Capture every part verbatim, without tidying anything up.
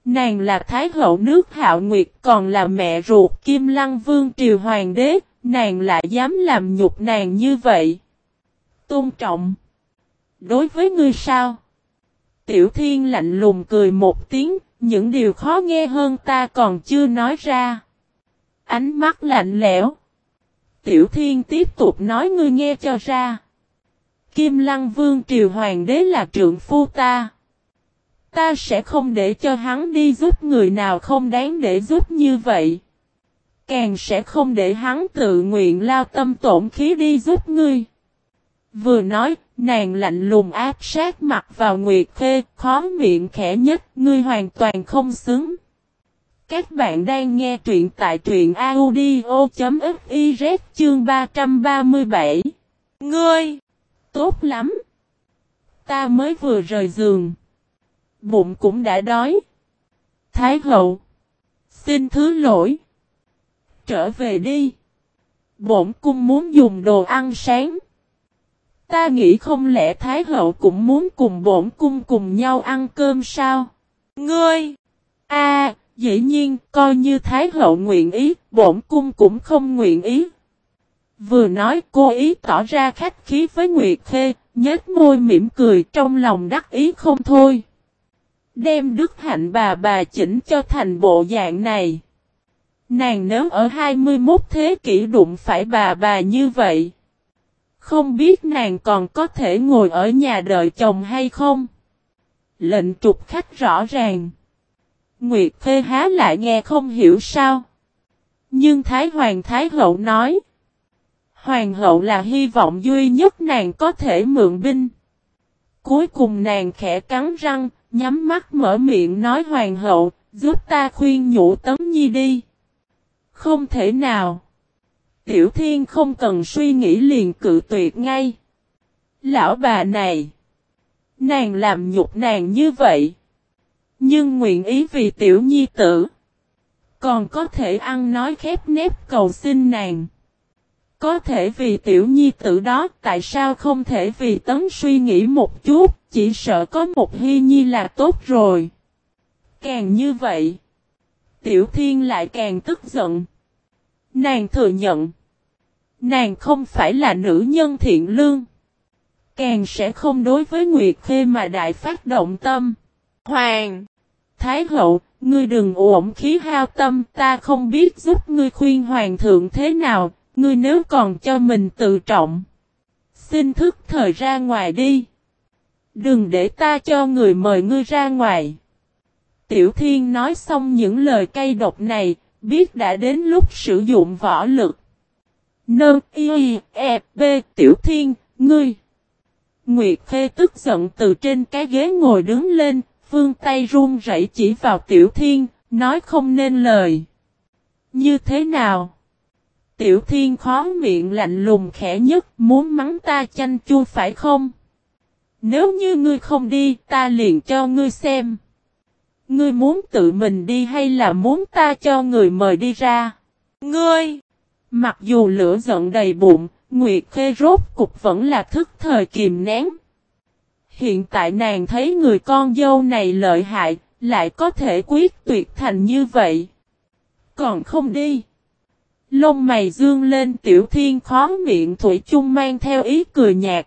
Nàng là Thái hậu nước Hạo Nguyệt, còn là mẹ ruột Kim Lăng Vương triều hoàng đế, nàng lại dám làm nhục nàng như vậy. Tôn trọng. Đối với ngươi sao? Tiểu Thiên lạnh lùng cười một tiếng, những điều khó nghe hơn ta còn chưa nói ra. Ánh mắt lạnh lẽo. Tiểu Thiên tiếp tục nói, ngươi nghe cho ra. Kim Lăng Vương triều hoàng đế là trượng phu ta. Ta sẽ không để cho hắn đi giúp người nào không đáng để giúp như vậy. Càng sẽ không để hắn tự nguyện lao tâm tổn khí đi giúp ngươi. Vừa nói, nàng lạnh lùng áp sát mặt vào Nguyệt Khê, khó miệng khẽ nhất, ngươi hoàn toàn không xứng. Các bạn đang nghe truyện tại truyện audio.fiz chương ba trăm ba mươi bảy. Ngươi! Tốt lắm! Ta mới vừa rời giường. Bụng cũng đã đói. Thái hậu! Xin thứ lỗi. Trở về đi. Bổn cung muốn dùng đồ ăn sáng. Ta nghĩ không lẽ Thái hậu cũng muốn cùng bổn cung cùng nhau ăn cơm sao? Ngươi! A, à, dĩ nhiên, coi như Thái hậu nguyện ý, bổn cung cũng không nguyện ý. Vừa nói cô ý tỏ ra khách khí với Nguyệt Khê, nhếch môi mỉm cười trong lòng đắc ý không thôi. Đem đức hạnh bà bà chỉnh cho thành bộ dạng này. Nàng nếu ở hai mươi mốt thế kỷ đụng phải bà bà như vậy. Không biết nàng còn có thể ngồi ở nhà đợi chồng hay không? Lệnh trục khách rõ ràng. Nguyệt Khê há lại nghe không hiểu sao. Nhưng Thái Hoàng Thái Hậu nói. Hoàng hậu là hy vọng duy nhất nàng có thể mượn binh. Cuối cùng nàng khẽ cắn răng, nhắm mắt mở miệng nói Hoàng hậu, giúp ta khuyên nhủ Tấn Nhi đi. Không thể nào. Tiểu Thiên không cần suy nghĩ liền cự tuyệt ngay. Lão bà này. Nàng làm nhục nàng như vậy. Nhưng nguyện ý vì tiểu nhi tử. Còn có thể ăn nói khép nép cầu xin nàng. Có thể vì tiểu nhi tử đó, tại sao không thể vì Tấn suy nghĩ một chút, chỉ sợ có một Hy Nhi là tốt rồi. Càng như vậy, Tiểu Thiên lại càng tức giận. Nàng thừa nhận, nàng không phải là nữ nhân thiện lương. Càng sẽ không đối với Nguyệt Khê mà đại phát động tâm. Hoàng! Thái hậu, ngươi đừng uổng khí hao tâm, ta không biết giúp ngươi khuyên hoàng thượng thế nào, ngươi nếu còn cho mình tự trọng. Xin thức thời ra ngoài đi. Đừng để ta cho người mời ngươi ra ngoài. Tiểu Thiên nói xong những lời cay độc này, biết đã đến lúc sử dụng võ lực. Nơ, y, e, b, Tiểu Thiên, ngươi. Nguyệt Khê tức giận từ trên cái ghế ngồi đứng lên, vươn tay run rẩy chỉ vào Tiểu Thiên, nói không nên lời. Như thế nào? Tiểu Thiên khó miệng lạnh lùng khẽ nhất, muốn mắng ta chanh chua phải không? Nếu như ngươi không đi, ta liền cho ngươi xem. Ngươi muốn tự mình đi hay là muốn ta cho người mời đi ra? Ngươi! Mặc dù lửa giận đầy bụng, Nguyệt Khê rốt cục vẫn là thức thời kìm nén. Hiện tại nàng thấy người con dâu này lợi hại, lại có thể quyết tuyệt thành như vậy. Còn không đi. Lông mày dương lên, Tiểu Thiên khó miệng thủy chung mang theo ý cười nhạt.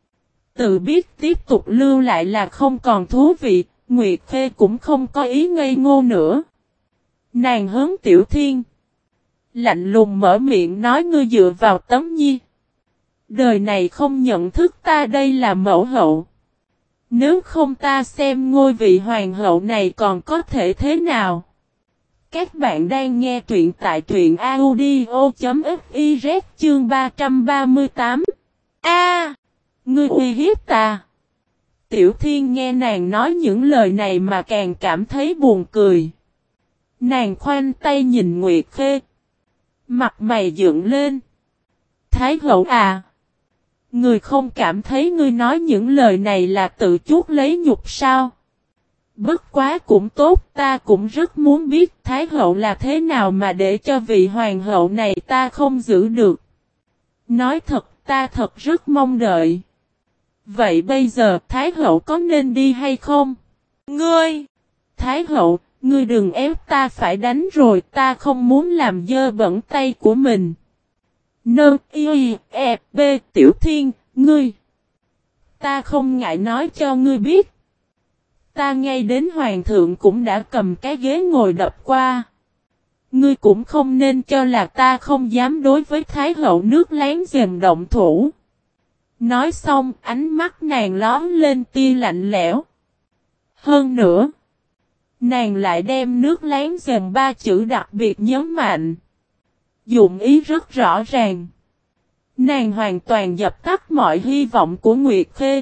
Tự biết tiếp tục lưu lại là không còn thú vị, Nguyệt Khê cũng không có ý ngây ngô nữa. Nàng hướng Tiểu Thiên. Lạnh lùng mở miệng nói, ngươi dựa vào Tấn Nhi. Đời này không nhận thức ta đây là mẫu hậu. Nếu không ta xem ngôi vị hoàng hậu này còn có thể thế nào. Các bạn đang nghe truyện tại truyện audio.fiz chương ba trăm ba mươi tám. A, à, ngươi uy hiếp ta. Tiểu Thiên nghe nàng nói những lời này mà càng cảm thấy buồn cười. Nàng khoanh tay nhìn Nguyệt Khê. Mặt mày dựng lên. Thái hậu à. Người không cảm thấy ngươi nói những lời này là tự chuốc lấy nhục sao? Bất quá cũng tốt, ta cũng rất muốn biết Thái hậu là thế nào mà để cho vị hoàng hậu này ta không giữ được. Nói thật, ta thật rất mong đợi. Vậy bây giờ Thái hậu có nên đi hay không? Ngươi! Thái hậu, ngươi đừng ép ta phải đánh rồi, ta không muốn làm dơ bẩn tay của mình. Nơ y e b Tiểu Thiên, ngươi. Ta không ngại nói cho ngươi biết. Ta ngay đến hoàng thượng cũng đã cầm cái ghế ngồi đập qua. Ngươi cũng không nên cho là ta không dám đối với Thái hậu nước láng giềng động thủ. Nói xong, ánh mắt nàng lóm lên tia lạnh lẽo. Hơn nữa, nàng lại đem nước láng giềng ba chữ đặc biệt nhấn mạnh. Dụng ý rất rõ ràng. Nàng hoàn toàn dập tắt mọi hy vọng của Nguyệt Khê.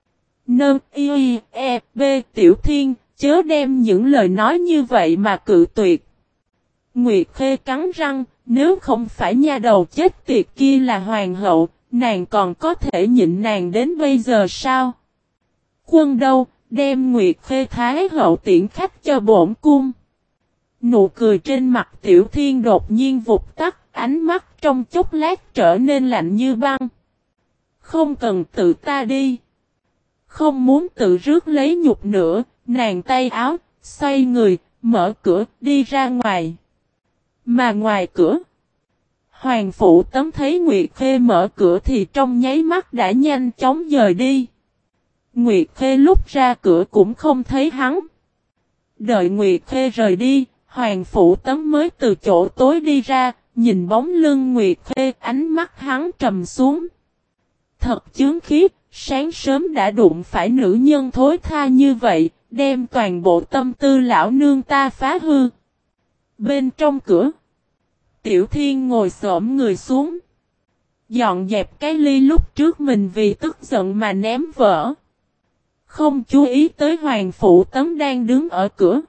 Nơ y e b Tiểu Thiên, chớ đem những lời nói như vậy mà cự tuyệt. Nguyệt Khê cắn răng, nếu không phải nha đầu chết tiệt kia là hoàng hậu, nàng còn có thể nhịn nàng đến bây giờ sao? Quân đâu, đem Nguyệt Khê Thái hậu tiễn khách cho bổn cung. Nụ cười trên mặt Tiểu Thiên đột nhiên vụt tắt, ánh mắt trong chốc lát trở nên lạnh như băng. Không cần tự ta đi. Không muốn tự rước lấy nhục nữa, nàng tay áo, xoay người, mở cửa, đi ra ngoài. Mà ngoài cửa, Hoàng Phụ Tấn thấy Nguyệt Khê mở cửa thì trong nháy mắt đã nhanh chóng dời đi. Nguyệt Khê lúc ra cửa cũng không thấy hắn. Đợi Nguyệt Khê rời đi, Hoàng Phụ Tấn mới từ chỗ tối đi ra, nhìn bóng lưng Nguyệt Khê, ánh mắt hắn trầm xuống. Thật chướng khí, sáng sớm đã đụng phải nữ nhân thối tha như vậy, đem toàn bộ tâm tư lão nương ta phá hư. Bên trong cửa, Tiểu Thiên ngồi xổm người xuống, dọn dẹp cái ly lúc trước mình vì tức giận mà ném vỡ. Không chú ý tới Hoàng Phụ Tấn đang đứng ở cửa,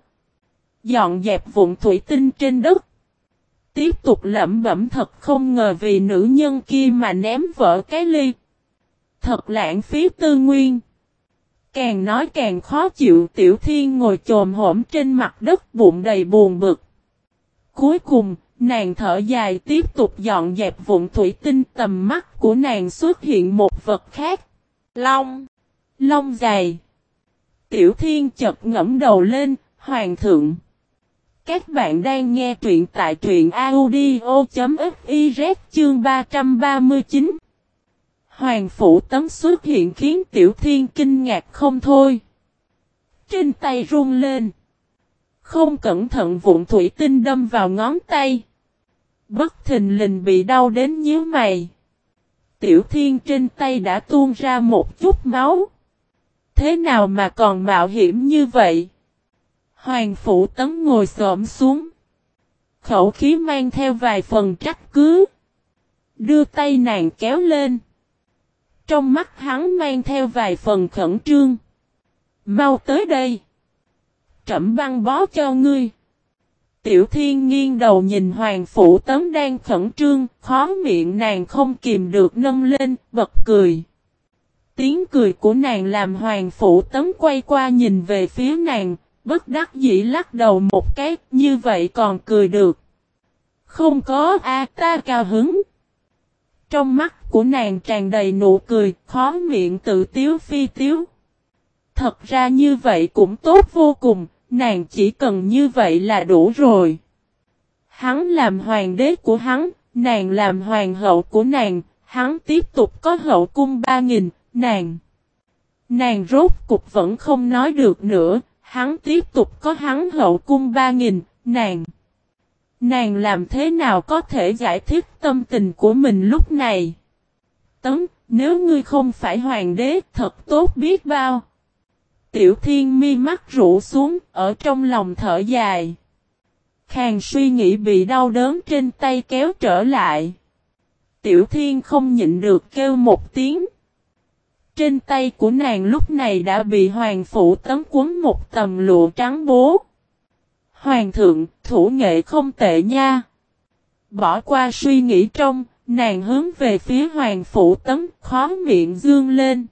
dọn dẹp vụn thủy tinh trên đất. Tiếp tục lẩm bẩm thật không ngờ vì nữ nhân kia mà ném vỡ cái ly. Thật lãng phí tư nguyên. Càng nói càng khó chịu. Tiểu Thiên ngồi chồm hổm trên mặt đất bụng đầy buồn bực. Cuối cùng, nàng thở dài tiếp tục dọn dẹp vụn thủy tinh, tầm mắt của nàng xuất hiện một vật khác. Long. Long dài. Tiểu Thiên chợt ngẫm đầu lên, Hoàng thượng. Các bạn đang nghe truyện tại truyện audio.fiz chương ba trăm ba mươi chín. Hoàng Phụ Tấn xuất hiện khiến Tiểu Thiên kinh ngạc không thôi. Trên tay run lên. Không cẩn thận vụn thủy tinh đâm vào ngón tay. Bất thình lình bị đau đến nhíu mày. Tiểu Thiên trên tay đã tuôn ra một chút máu. Thế nào mà còn mạo hiểm như vậy? Hoàng Phụ Tấn ngồi xổm xuống. Khẩu khí mang theo vài phần trách cứ. Đưa tay nàng kéo lên. Trong mắt hắn mang theo vài phần khẩn trương. Mau tới đây. Trẫm băng bó cho ngươi. Tiểu Thiên nghiêng đầu nhìn Hoàng Phụ Tấn đang khẩn trương. Khó miệng nàng không kìm được nâng lên, bật cười. Tiếng cười của nàng làm Hoàng Phụ Tấn quay qua nhìn về phía nàng. Bất đắc dĩ lắc đầu một cái, như vậy còn cười được. Không có a ta cao hứng. Trong mắt của nàng tràn đầy nụ cười, khó miệng tự tiếu phi tiếu. Thật ra như vậy cũng tốt vô cùng, nàng chỉ cần như vậy là đủ rồi. Hắn làm hoàng đế của hắn, nàng làm hoàng hậu của nàng, hắn tiếp tục có hậu cung ba nghìn, nàng. Nàng rốt cục vẫn không nói được nữa. Hắn tiếp tục có hắn hậu cung ba nghìn, nàng. Nàng làm thế nào có thể giải thích tâm tình của mình lúc này? Tấn, nếu ngươi không phải hoàng đế, thật tốt biết bao. Tiểu Thiên mi mắt rũ xuống, ở trong lòng thở dài. Khàn suy nghĩ bị đau đớn trên tay kéo trở lại. Tiểu Thiên không nhịn được kêu một tiếng. Trên tay của nàng lúc này đã bị Hoàng Phụ Tấn quấn một tầm lụa trắng bố. Hoàng thượng, thủ nghệ không tệ nha. Bỏ qua suy nghĩ trong, nàng hướng về phía Hoàng Phụ Tấn, khó miệng dương lên.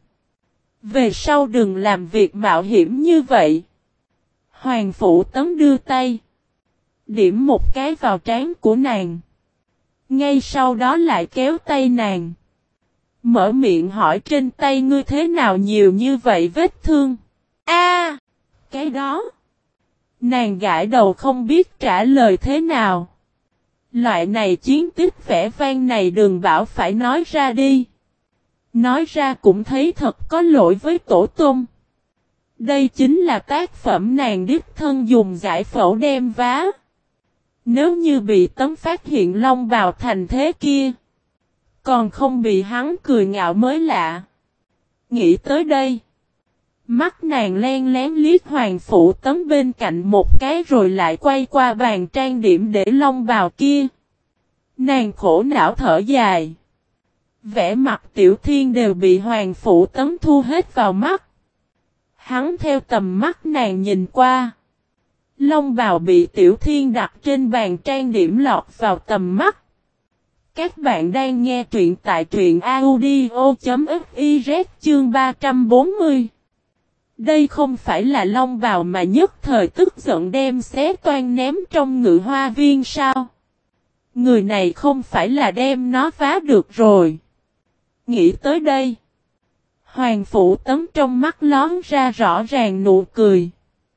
Về sau đừng làm việc mạo hiểm như vậy. Hoàng Phụ Tấn đưa tay. Điểm một cái vào trán của nàng. Ngay sau đó lại kéo tay nàng. Mở miệng hỏi trên tay ngươi thế nào nhiều như vậy vết thương. A, cái đó. Nàng gãi đầu không biết trả lời thế nào. Loại này chiến tích vẻ vang này đừng bảo phải nói ra đi. Nói ra cũng thấy thật có lỗi với tổ tông. Đây chính là tác phẩm nàng đích thân dùng giải phẫu đem vá. Nếu như bị Tấm phát hiện long bào thành thế kia, còn không bị hắn cười ngạo mới lạ. Nghĩ tới đây, mắt nàng len lén liếc Hoàng Phủ Tấm bên cạnh một cái rồi lại quay qua bàn trang điểm để long bào kia. Nàng khổ não thở dài. Vẻ mặt Tiểu Thiên đều bị Hoàng Phủ Tấm thu hết vào mắt. Hắn theo tầm mắt nàng nhìn qua. Long bào bị Tiểu Thiên đặt trên bàn trang điểm lọt vào tầm mắt. Các bạn đang nghe truyện tại truyện audio.fiz chương ba trăm bốn mươi. Đây không phải là long bào mà nhất thời tức giận đem xé toan ném trong ngự hoa viên sao? Người này không phải là đem nó phá được rồi. Nghĩ tới đây, Hoàng Phủ Tấm trong mắt lón ra rõ ràng nụ cười.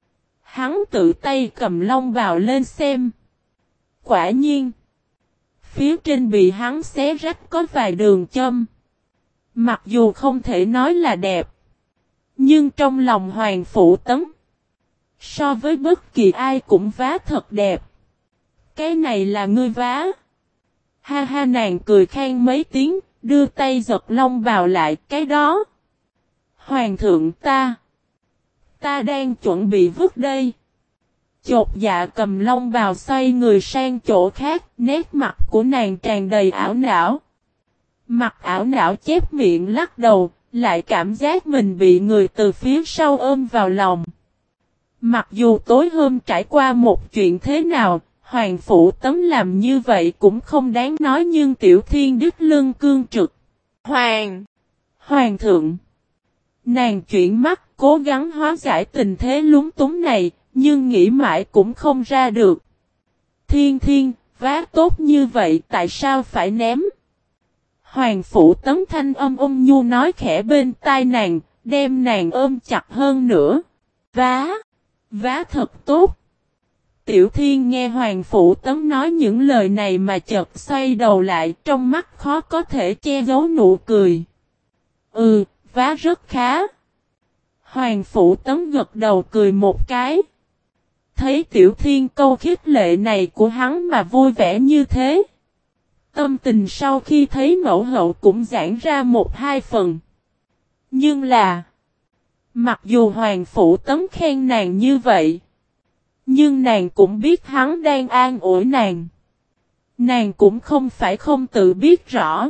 Hắn tự tay cầm long bào lên xem. Quả nhiên, phía trên bị hắn xé rách có vài đường châm. Mặc dù không thể nói là đẹp, nhưng trong lòng Hoàng Phủ Tấm, so với bất kỳ ai cũng vá thật đẹp. Cái này là ngươi vá. Ha ha, nàng cười khan mấy tiếng, đưa tay giật long bào lại. Cái đó, Hoàng thượng ta, ta đang chuẩn bị vứt đây. Chột dạ cầm long bào xoay người sang chỗ khác, nét mặt của nàng tràn đầy ảo não. Mặt ảo não chép miệng lắc đầu, lại cảm giác mình bị người từ phía sau ôm vào lòng. Mặc dù tối hôm trải qua một chuyện thế nào, Hoàng Phủ Tấm làm như vậy cũng không đáng nói, nhưng Tiểu Thiên đứt lưng cương trực. Hoàng! Hoàng thượng! Nàng chuyển mắt cố gắng hóa giải tình thế lúng túng này, nhưng nghĩ mãi cũng không ra được. Thiên Thiên, vá tốt như vậy tại sao phải ném? Hoàng Phủ Tấm thanh âm ôn nhu nói khẽ bên tai nàng, đem nàng ôm chặt hơn nữa. Vá! Vá thật tốt! Tiểu Thiên nghe Hoàng Phủ Tấm nói những lời này mà chợt xoay đầu lại, trong mắt khó có thể che giấu nụ cười. Ừ, vá rất khá. Hoàng Phủ Tấm gật đầu cười một cái. Thấy Tiểu Thiên câu khích lệ này của hắn mà vui vẻ như thế, tâm tình sau khi thấy mẫu hậu cũng giãn ra một hai phần. Nhưng là, mặc dù Hoàng Phủ Tấm khen nàng như vậy, nhưng nàng cũng biết hắn đang an ủi nàng. Nàng cũng không phải không tự biết rõ.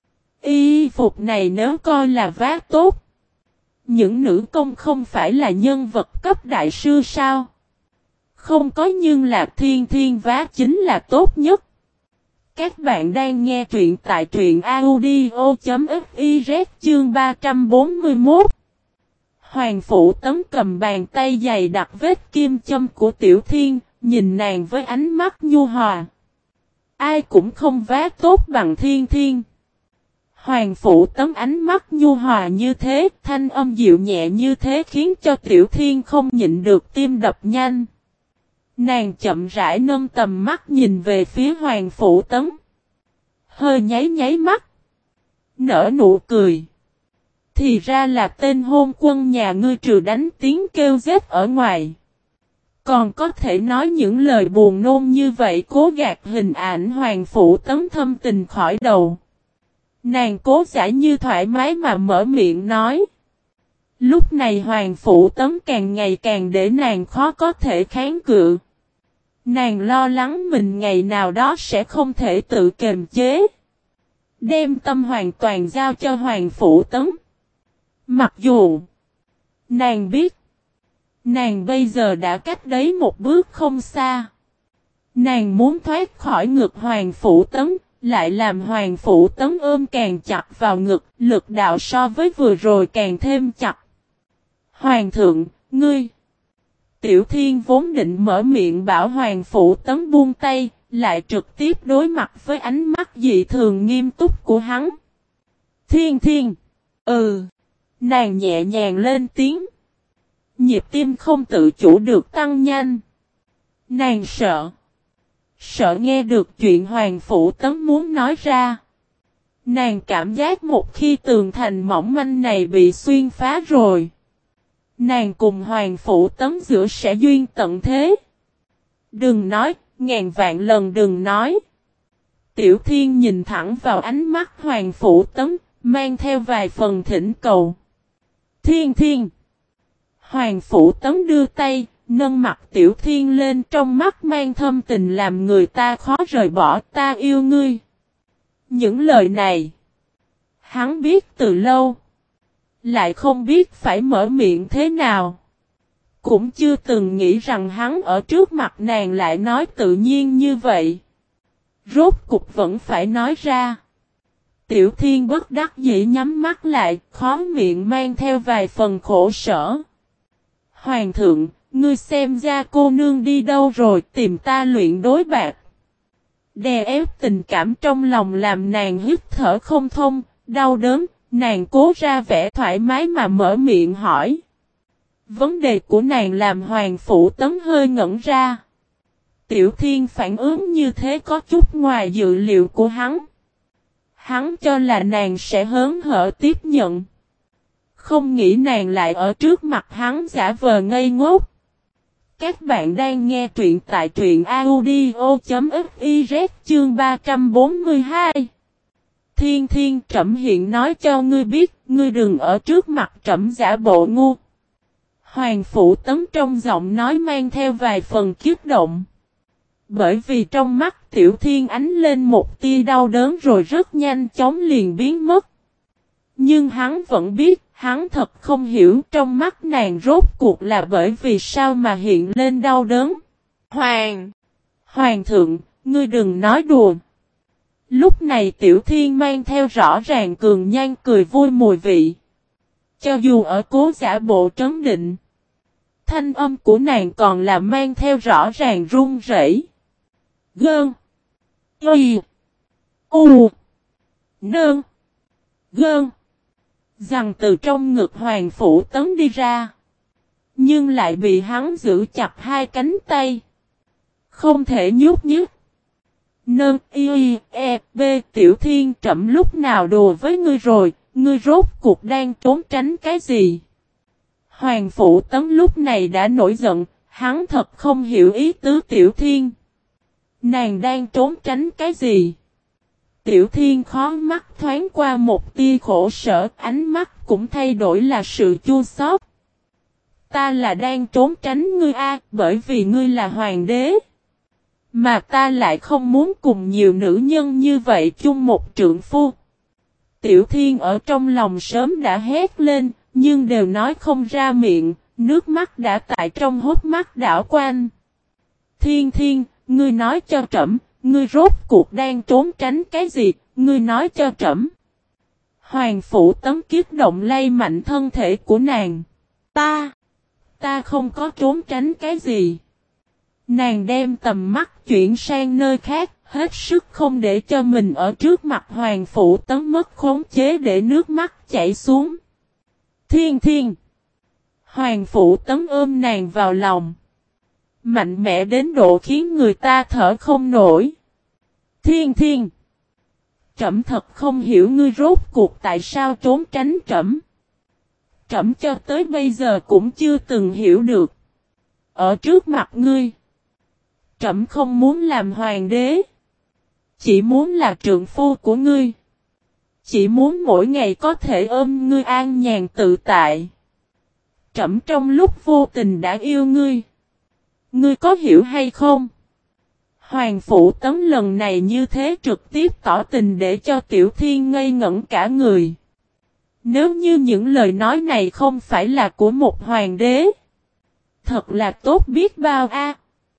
Y phục này nếu coi là vá tốt, những nữ công không phải là nhân vật cấp đại sư sao? Không có, nhưng Lạc Thiên Thiên vá chính là tốt nhất. Các bạn đang nghe truyện tại truyện audio.fiz chương ba trăm bốn mươi mốt. Hoàng Phủ Tấm cầm bàn tay dày đặt vết kim châm của Tiểu Thiên, nhìn nàng với ánh mắt nhu hòa. Ai cũng không vá tốt bằng Thiên Thiên. Hoàng Phủ Tấm ánh mắt nhu hòa như thế, thanh âm dịu nhẹ như thế khiến cho Tiểu Thiên không nhịn được tim đập nhanh. Nàng chậm rãi nâng tầm mắt nhìn về phía Hoàng Phủ Tấm. Hơi nháy nháy mắt. Nở nụ cười. Thì ra là tên hôn quân nhà ngươi trừ đánh tiếng kêu giết ở ngoài, còn có thể nói những lời buồn nôn như vậy, cố gạt hình ảnh Hoàng Phủ Tấm thâm tình khỏi đầu. Nàng cố giả như thoải mái mà mở miệng nói. Lúc này Hoàng Phủ Tấm càng ngày càng để nàng khó có thể kháng cự. Nàng lo lắng mình ngày nào đó sẽ không thể tự kiềm chế, đem tâm hoàn toàn giao cho Hoàng Phủ Tấm. Mặc dù nàng biết nàng bây giờ đã cách đấy một bước không xa. Nàng muốn thoát khỏi ngực Hoàng Phủ Tấm, lại làm Hoàng Phủ Tấm ôm càng chặt vào ngực, lực đạo so với vừa rồi càng thêm chặt. Hoàng thượng, ngươi! Tiểu Thiên vốn định mở miệng bảo Hoàng Phủ Tấm buông tay, lại trực tiếp đối mặt với ánh mắt dị thường nghiêm túc của hắn. Thiên Thiên! Ừ! Nàng nhẹ nhàng lên tiếng. Nhịp tim không tự chủ được tăng nhanh. Nàng sợ. Sợ nghe được chuyện Hoàng Phủ Tấn muốn nói ra. Nàng cảm giác một khi tường thành mỏng manh này bị xuyên phá rồi. Nàng cùng Hoàng Phủ Tấn giữa sẽ duyên tận thế. Đừng nói, ngàn vạn lần đừng nói. Tiểu Thiên nhìn thẳng vào ánh mắt Hoàng Phủ Tấn, mang theo vài phần thỉnh cầu. Thiên Thiên. Hoàng Phủ Tấn đưa tay, nâng mặt Tiểu Thiên lên, trong mắt mang thâm tình làm người ta khó rời bỏ. Ta yêu ngươi. Những lời này, hắn biết từ lâu. Lại không biết phải mở miệng thế nào. Cũng chưa từng nghĩ rằng hắn ở trước mặt nàng lại nói tự nhiên như vậy. Rốt cục vẫn phải nói ra. Tiểu Thiên bất đắc dĩ nhắm mắt lại, khó miệng mang theo vài phần khổ sở. Hoàng thượng, ngươi xem ra cô nương đi đâu rồi, tìm ta luyện đối bạc. Đè ép tình cảm trong lòng làm nàng hít thở không thông, đau đớn, nàng cố ra vẻ thoải mái mà mở miệng hỏi. Vấn đề của nàng làm Hoàng Phủ Tấn hơi ngẩn ra. Tiểu Thiên phản ứng như thế có chút ngoài dự liệu của hắn. Hắn cho là nàng sẽ hớn hở tiếp nhận. Không nghĩ nàng lại ở trước mặt hắn giả vờ ngây ngốc. Các bạn đang nghe truyện tại truyện audio.fiz chương ba trăm bốn mươi hai. Thiên Thiên, trẫm hiện nói cho ngươi biết, ngươi đừng ở trước mặt trẫm giả bộ ngu. Hoàng Phủ Tấn trong giọng nói mang theo vài phần kiếp động. Bởi vì trong mắt Tiểu Thiên ánh lên một tia đau đớn rồi rất nhanh chóng liền biến mất. Nhưng hắn vẫn biết, hắn thật không hiểu trong mắt nàng rốt cuộc là bởi vì sao mà hiện lên đau đớn. Hoàng! Hoàng thượng, ngươi đừng nói đùa. Lúc này Tiểu Thiên mang theo rõ ràng cường nhan cười vui mùi vị. Cho dù ở cố giả bộ trấn định, thanh âm của nàng còn là mang theo rõ ràng run rẩy. Gơn. Y. U. Nơn. Gơn. Rằng từ trong ngực Hoàng Phủ Tấn đi ra. Nhưng lại bị hắn giữ chặt hai cánh tay. Không thể nhúc nhích. Nơn. Y. E. B. Tiểu Thiên, trẫm lúc nào đùa với ngươi rồi. Ngươi rốt cuộc đang trốn tránh cái gì? Hoàng Phủ Tấn lúc này đã nổi giận. Hắn thật không hiểu ý tứ Tiểu Thiên. Nàng đang trốn tránh cái gì? Tiểu Thiên khó mắt thoáng qua một tia khổ sở, ánh mắt cũng thay đổi là sự chua xót. Ta là đang trốn tránh ngươi a, bởi vì ngươi là hoàng đế. Mà ta lại không muốn cùng nhiều nữ nhân như vậy chung một trượng phu. Tiểu Thiên ở trong lòng sớm đã hét lên, nhưng đều nói không ra miệng, nước mắt đã tại trong hốc mắt đảo quanh. Thiên Thiên, ngươi nói cho trẫm, ngươi rốt cuộc đang trốn tránh cái gì, ngươi nói cho trẫm. Hoàng Phủ Tấn kiếp động lay mạnh thân thể của nàng. Ta, ta không có trốn tránh cái gì. Nàng đem tầm mắt chuyển sang nơi khác, hết sức không để cho mình ở trước mặt Hoàng Phủ Tấn mất khống chế để nước mắt chảy xuống. Thiên Thiên. Hoàng Phủ Tấn ôm nàng vào lòng. Mạnh mẽ đến độ khiến người ta thở không nổi. Thiên Thiên. Trẫm thật không hiểu ngươi rốt cuộc tại sao trốn tránh trẫm. Trẫm cho tới bây giờ cũng chưa từng hiểu được. Ở trước mặt ngươi, trẫm không muốn làm hoàng đế. Chỉ muốn là trượng phu của ngươi. Chỉ muốn mỗi ngày có thể ôm ngươi an nhàn tự tại. Trẫm trong lúc vô tình đã yêu ngươi. Ngươi có hiểu hay không? Hoàng Phủ Tấn lần này như thế trực tiếp tỏ tình để cho Tiểu Thiên ngây ngẩn cả người. Nếu như những lời nói này không phải là của một hoàng đế, thật là tốt biết bao a.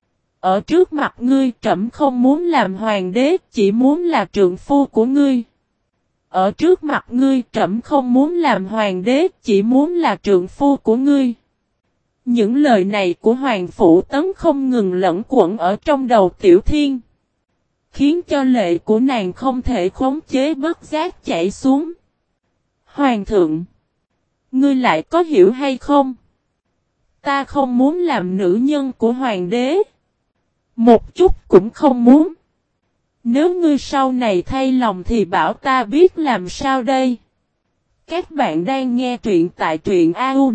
Ở trước mặt ngươi trẫm không muốn làm hoàng đế, chỉ muốn là trượng phu của ngươi. Ở trước mặt ngươi trẫm không muốn làm hoàng đế, chỉ muốn là trượng phu của ngươi. Những lời này của Hoàng Phủ Tấn không ngừng lẫn quẩn ở trong đầu Tiểu Thiên. Khiến cho lệ của nàng không thể khống chế bất giác chảy xuống. Hoàng thượng. Ngươi lại có hiểu hay không? Ta không muốn làm nữ nhân của hoàng đế. Một chút cũng không muốn. Nếu ngươi sau này thay lòng thì bảo ta biết làm sao đây. Các bạn đang nghe truyện tại truyện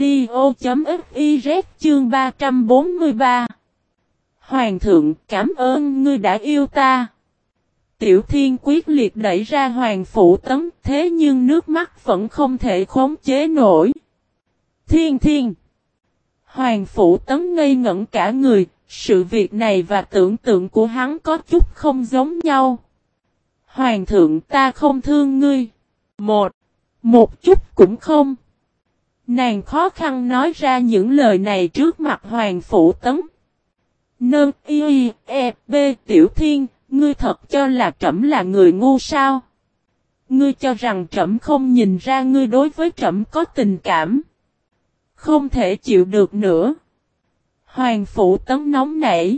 audio.fiz chương ba trăm bốn mươi ba. Hoàng thượng, cảm ơn ngươi đã yêu ta. Tiểu Thiên quyết liệt đẩy ra Hoàng Phủ Tấn, thế nhưng nước mắt vẫn không thể khống chế nổi. Thiên Thiên. Hoàng Phủ Tấn ngây ngẩn cả người, sự việc này và tưởng tượng của hắn có chút không giống nhau. Hoàng thượng, ta không thương ngươi. Một. Một chút cũng không. Nàng khó khăn nói ra những lời này trước mặt Hoàng Phủ Tấn. Nâng y e b Tiểu Thiên, ngươi thật cho là trẫm là người ngu sao? Ngươi cho rằng trẫm không nhìn ra ngươi đối với trẫm có tình cảm. Không thể chịu được nữa. Hoàng Phủ Tấn nóng nảy.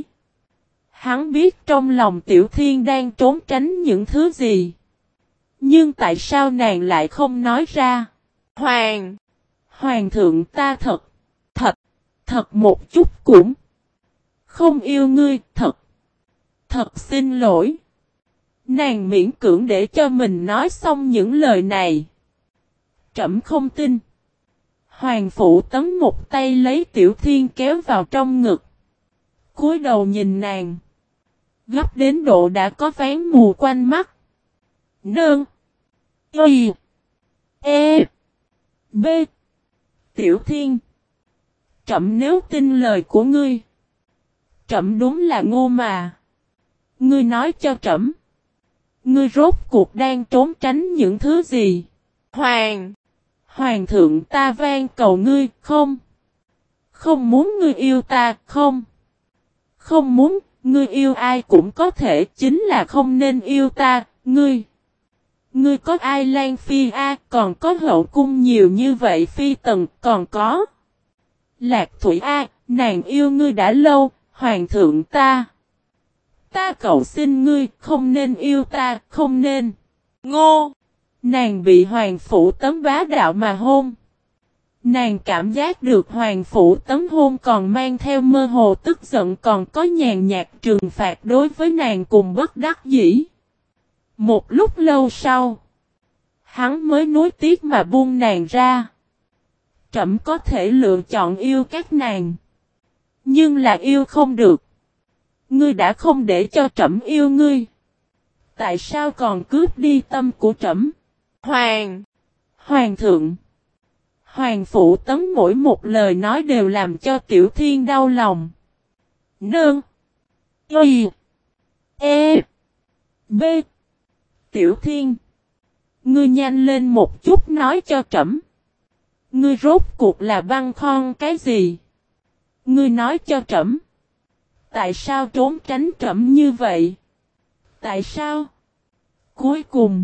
Hắn biết trong lòng Tiểu Thiên đang trốn tránh những thứ gì. Nhưng tại sao nàng lại không nói ra? Hoàng! Hoàng thượng ta thật, thật, thật một chút cũng không yêu ngươi, thật, thật xin lỗi. Nàng miễn cưỡng để cho mình nói xong những lời này. Trẫm không tin. Hoàng Phủ Tấn một tay lấy Tiểu Thiên kéo vào trong ngực. Cúi đầu nhìn nàng. Gấp đến độ đã có ván mù quanh mắt. Nương. Y. E. B. Tiểu Thiên. Trẫm nếu tin lời của ngươi. Trẫm đúng là ngu mà. Ngươi nói cho trẫm. Ngươi rốt cuộc đang trốn tránh những thứ gì? Hoàng. Hoàng thượng ta van cầu ngươi, không. Không muốn ngươi yêu ta, không. Không muốn, ngươi yêu ai cũng có thể, chính là không nên yêu ta, ngươi. Ngươi có ai Lan Phi A, còn có hậu cung nhiều như vậy Phi Tần, còn có. Lạc Thủy A, nàng yêu ngươi đã lâu, hoàng thượng ta. Ta cầu xin ngươi, không nên yêu ta, không nên. Ngô! Nàng bị Hoàng Phủ Tấn bá đạo mà hôn. Nàng cảm giác được Hoàng Phủ Tấn hôn còn mang theo mơ hồ tức giận, còn có nhàn nhạt trừng phạt đối với nàng cùng bất đắc dĩ. Một lúc lâu sau, hắn mới nuối tiếc mà buông nàng ra. Trẫm có thể lựa chọn yêu các nàng, nhưng là yêu không được. Ngươi đã không để cho trẫm yêu ngươi. Tại sao còn cướp đi tâm của trẫm? Hoàng! Hoàng thượng! Hoàng Phủ Tấn mỗi một lời nói đều làm cho Tiểu Thiên đau lòng. Nương! Y! E! B! Tiểu Thiên! Ngươi nhanh lên một chút nói cho trẫm. Ngươi rốt cuộc là băng khoăn cái gì? Ngươi nói cho trẫm. Tại sao trốn tránh trẫm như vậy? Tại sao? Cuối cùng,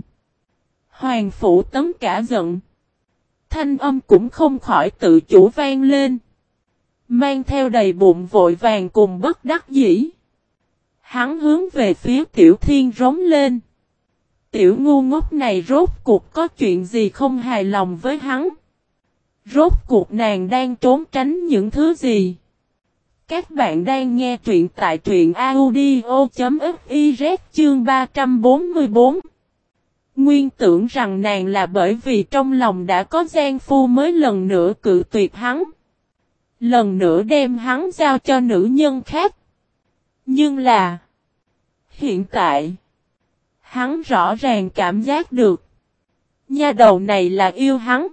Hoàng Phủ Tấn cả giận. Thanh âm cũng không khỏi tự chủ vang lên. Mang theo đầy bụng vội vàng cùng bất đắc dĩ. Hắn hướng về phía Tiểu Thiên rống lên. Tiểu ngu ngốc này rốt cuộc có chuyện gì không hài lòng với hắn? Rốt cuộc nàng đang trốn tránh những thứ gì? Các bạn đang nghe truyện tại truyện audio.fiz chương ba trăm bốn mươi bốn. Nguyên tưởng rằng nàng là bởi vì trong lòng đã có gian phu mới lần nữa cự tuyệt hắn. Lần nữa đem hắn giao cho nữ nhân khác. Nhưng là, hiện tại, hắn rõ ràng cảm giác được. Nha đầu này là yêu hắn.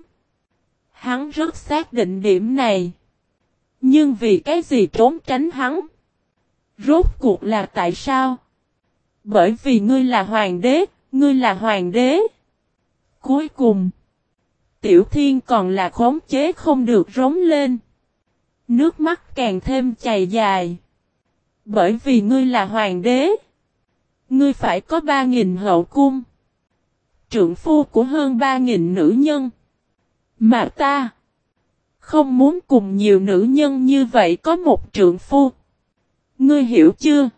Hắn rất xác định điểm này. Nhưng vì cái gì trốn tránh hắn? Rốt cuộc là tại sao? Bởi vì ngươi là hoàng đế, ngươi là hoàng đế. Cuối cùng, Tiểu Thiên còn là khống chế không được rống lên. Nước mắt càng thêm chảy dài. Bởi vì ngươi là hoàng đế. Ngươi phải có ba nghìn hậu cung. Trượng phu của hơn ba nghìn nữ nhân. Mà ta không muốn cùng nhiều nữ nhân như vậy có một trượng phu. Ngươi hiểu chưa?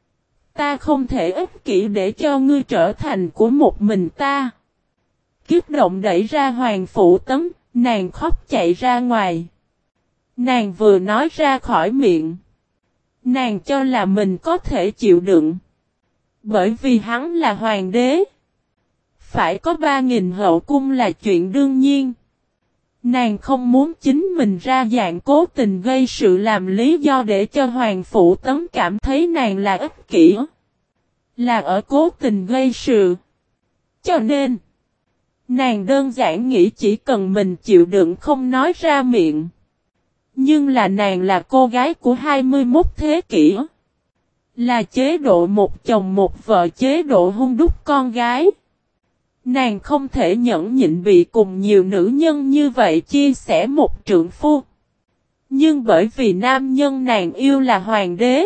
Ta không thể ích kỷ để cho ngươi trở thành của một mình ta. Kiếp động đẩy ra Hoàng Phủ Tấn, nàng khóc chạy ra ngoài. Nàng vừa nói ra khỏi miệng. Nàng cho là mình có thể chịu đựng. Bởi vì hắn là hoàng đế. Phải có ba nghìn hậu cung là chuyện đương nhiên. Nàng không muốn chính mình ra dạng cố tình gây sự làm lý do để cho Hoàng Phủ Tấn cảm thấy nàng là ích kỷ. Là ở cố tình gây sự. Cho nên, nàng đơn giản nghĩ chỉ cần mình chịu đựng không nói ra miệng. Nhưng là nàng là cô gái của hai mươi mốt thế kỷ. Là chế độ một chồng một vợ, chế độ hung đúc con gái. Nàng không thể nhẫn nhịn bị cùng nhiều nữ nhân như vậy chia sẻ một trượng phu. Nhưng bởi vì nam nhân nàng yêu là hoàng đế.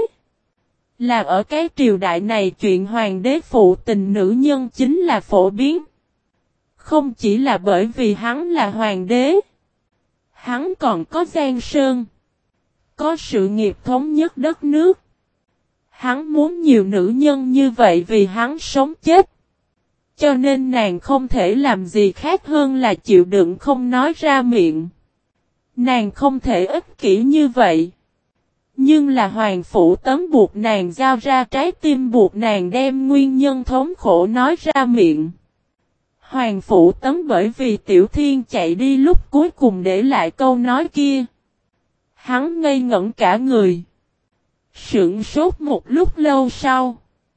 Là ở cái triều đại này chuyện hoàng đế phụ tình nữ nhân chính là phổ biến. Không chỉ là bởi vì hắn là hoàng đế. Hắn còn có Giang Sơn. Có sự nghiệp thống nhất đất nước. Hắn muốn nhiều nữ nhân như vậy vì hắn sống chết. Cho nên nàng không thể làm gì khác hơn là chịu đựng không nói ra miệng. Nàng không thể ích kỷ như vậy. Nhưng là Hoàng Phủ Tấn buộc nàng giao ra trái tim, buộc nàng đem nguyên nhân thống khổ nói ra miệng. Hoàng Phủ Tấn bởi vì Tiểu Thiên chạy đi lúc cuối cùng để lại câu nói kia. Hắn ngây ngẩn cả người. Sững sốt một lúc lâu sau.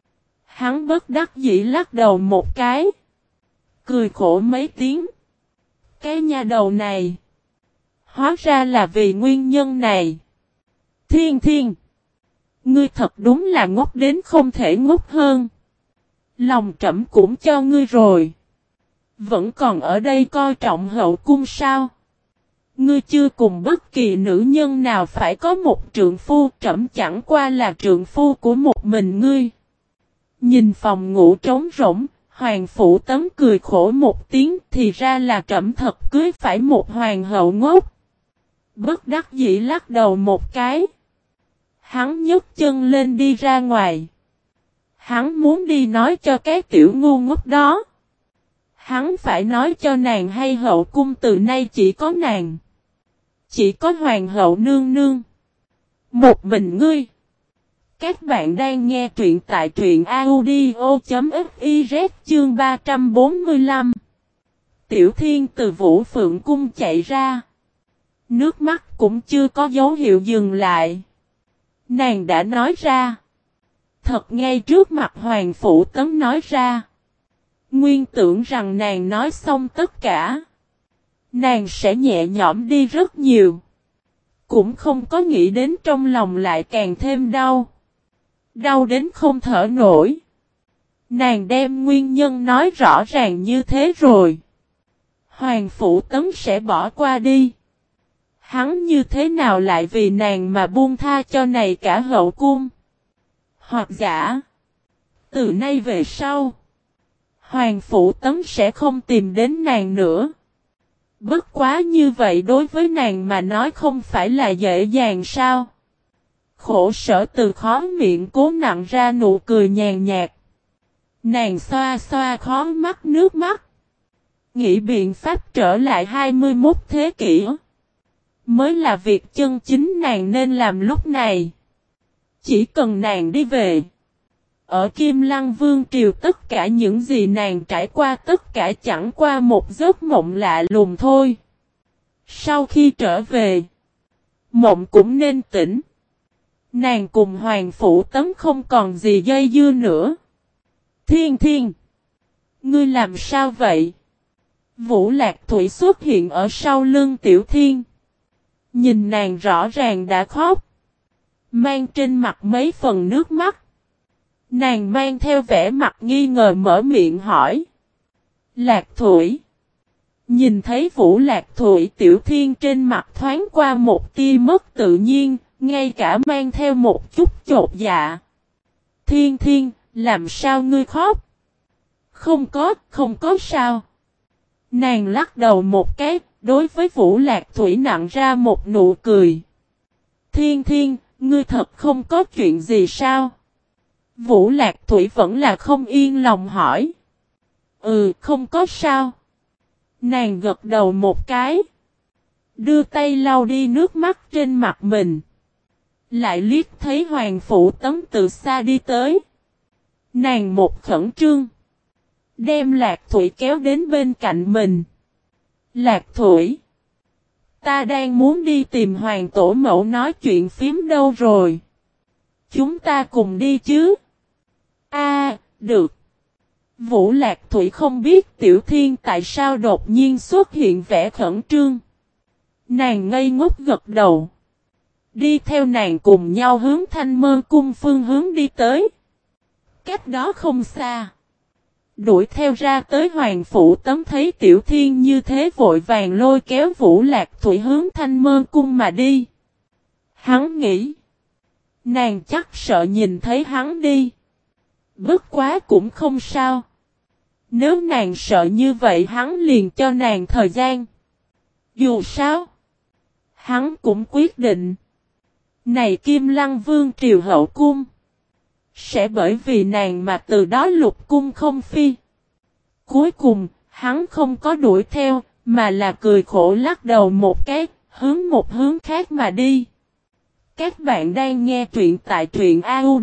Hắn bất đắc dĩ lắc đầu một cái. Cười khổ mấy tiếng. Cái nha đầu này. Hóa ra là vì nguyên nhân này. Thiên Thiên. Ngươi thật đúng là ngốc đến không thể ngốc hơn. Lòng trẫm cũng cho ngươi rồi. Vẫn còn ở đây coi trọng hậu cung sao? Ngươi chưa cùng bất kỳ nữ nhân nào phải có một trượng phu, trẫm chẳng qua là trượng phu của một mình ngươi. Nhìn phòng ngủ trống rỗng, Hoàng Phủ Tấn cười khổ một tiếng, thì ra là trẫm thật cưới phải một hoàng hậu ngốc. Bất đắc dĩ lắc đầu một cái. Hắn nhấc chân lên đi ra ngoài. Hắn muốn đi nói cho cái tiểu ngu ngốc đó. Hắn phải nói cho nàng hay hậu cung từ nay chỉ có nàng. Chỉ có hoàng hậu nương nương. Một mình ngươi. Các bạn đang nghe truyện tại truyện audio.fiz chương ba trăm bốn mươi lăm. Tiểu Thiên từ Vũ Phượng Cung chạy ra. Nước mắt cũng chưa có dấu hiệu dừng lại. Nàng đã nói ra. Thật ngay trước mặt Hoàng Phủ Tấn nói ra. Nguyên tưởng rằng nàng nói xong tất cả. Nàng sẽ nhẹ nhõm đi rất nhiều. Cũng không có nghĩ đến trong lòng lại càng thêm đau. Đau đến không thở nổi. Nàng đem nguyên nhân nói rõ ràng như thế rồi. Hoàng Phủ Tấn sẽ bỏ qua đi. Hắn như thế nào lại vì nàng mà buông tha cho này cả hậu cung. Hoặc giả. Từ nay về sau. Hoàng Phủ Tấn sẽ không tìm đến nàng nữa. Bất quá như vậy đối với nàng mà nói không phải là dễ dàng sao. Khổ sở từ khó miệng cố nặng ra nụ cười nhàn nhạt. Nàng xoa xoa khó mắt nước mắt. Nghĩ biện pháp trở lại hai mươi mốt thế kỷ. Mới là việc chân chính nàng nên làm lúc này. Chỉ cần nàng đi về. Ở Kim Lăng Vương Triều tất cả những gì nàng trải qua tất cả chẳng qua một giấc mộng lạ lùng thôi. Sau khi trở về. Mộng cũng nên tỉnh. Nàng cùng Hoàng Phủ Tấn không còn gì dây dưa nữa. Thiên Thiên. Ngươi làm sao vậy? Vũ Lạc Thủy xuất hiện ở sau lưng Tiểu Thiên. Nhìn nàng rõ ràng đã khóc. Mang trên mặt mấy phần nước mắt. Nàng mang theo vẻ mặt nghi ngờ mở miệng hỏi. Lạc Thủy. Nhìn thấy Vũ Lạc Thủy Tiểu Thiên trên mặt thoáng qua một tia mất tự nhiên. Ngay cả mang theo một chút chột dạ. Thiên Thiên, làm sao ngươi khóc? Không có, không có sao. Nàng lắc đầu một cái, đối với Vũ Lạc Thủy nặng ra một nụ cười. Thiên Thiên, ngươi thật không có chuyện gì sao? Vũ Lạc Thủy vẫn là không yên lòng hỏi. Ừ, không có sao. Nàng gật đầu một cái. Đưa tay lau đi nước mắt trên mặt mình. Lại liếc thấy Hoàng Phụ Tấn từ xa đi tới. Nàng một khẩn trương. Đem Lạc Thủy kéo đến bên cạnh mình. Lạc Thủy. Ta đang muốn đi tìm Hoàng Tổ Mẫu nói chuyện phím đâu rồi. Chúng ta cùng đi chứ. A, à, được. Vũ Lạc Thủy không biết Tiểu Thiên tại sao đột nhiên xuất hiện vẻ khẩn trương. Nàng ngây ngốc gật đầu. Đi theo nàng cùng nhau hướng Thanh Mơ Cung phương hướng đi tới. Cách đó không xa. Đuổi theo ra tới Hoàng Phụ Tấn thấy Tiểu Thiên như thế vội vàng lôi kéo Vũ Lạc Thủy hướng Thanh Mơ Cung mà đi. Hắn nghĩ. Nàng chắc sợ nhìn thấy hắn đi. Bất quá cũng không sao. Nếu nàng sợ như vậy hắn liền cho nàng thời gian. Dù sao. Hắn cũng quyết định. Này Kim Lăng Vương triều hậu cung. Sẽ bởi vì nàng mà từ đó lục cung không phi. Cuối cùng, hắn không có đuổi theo, mà là cười khổ lắc đầu một cái, hướng một hướng khác mà đi. Các bạn đang nghe truyện tại truyện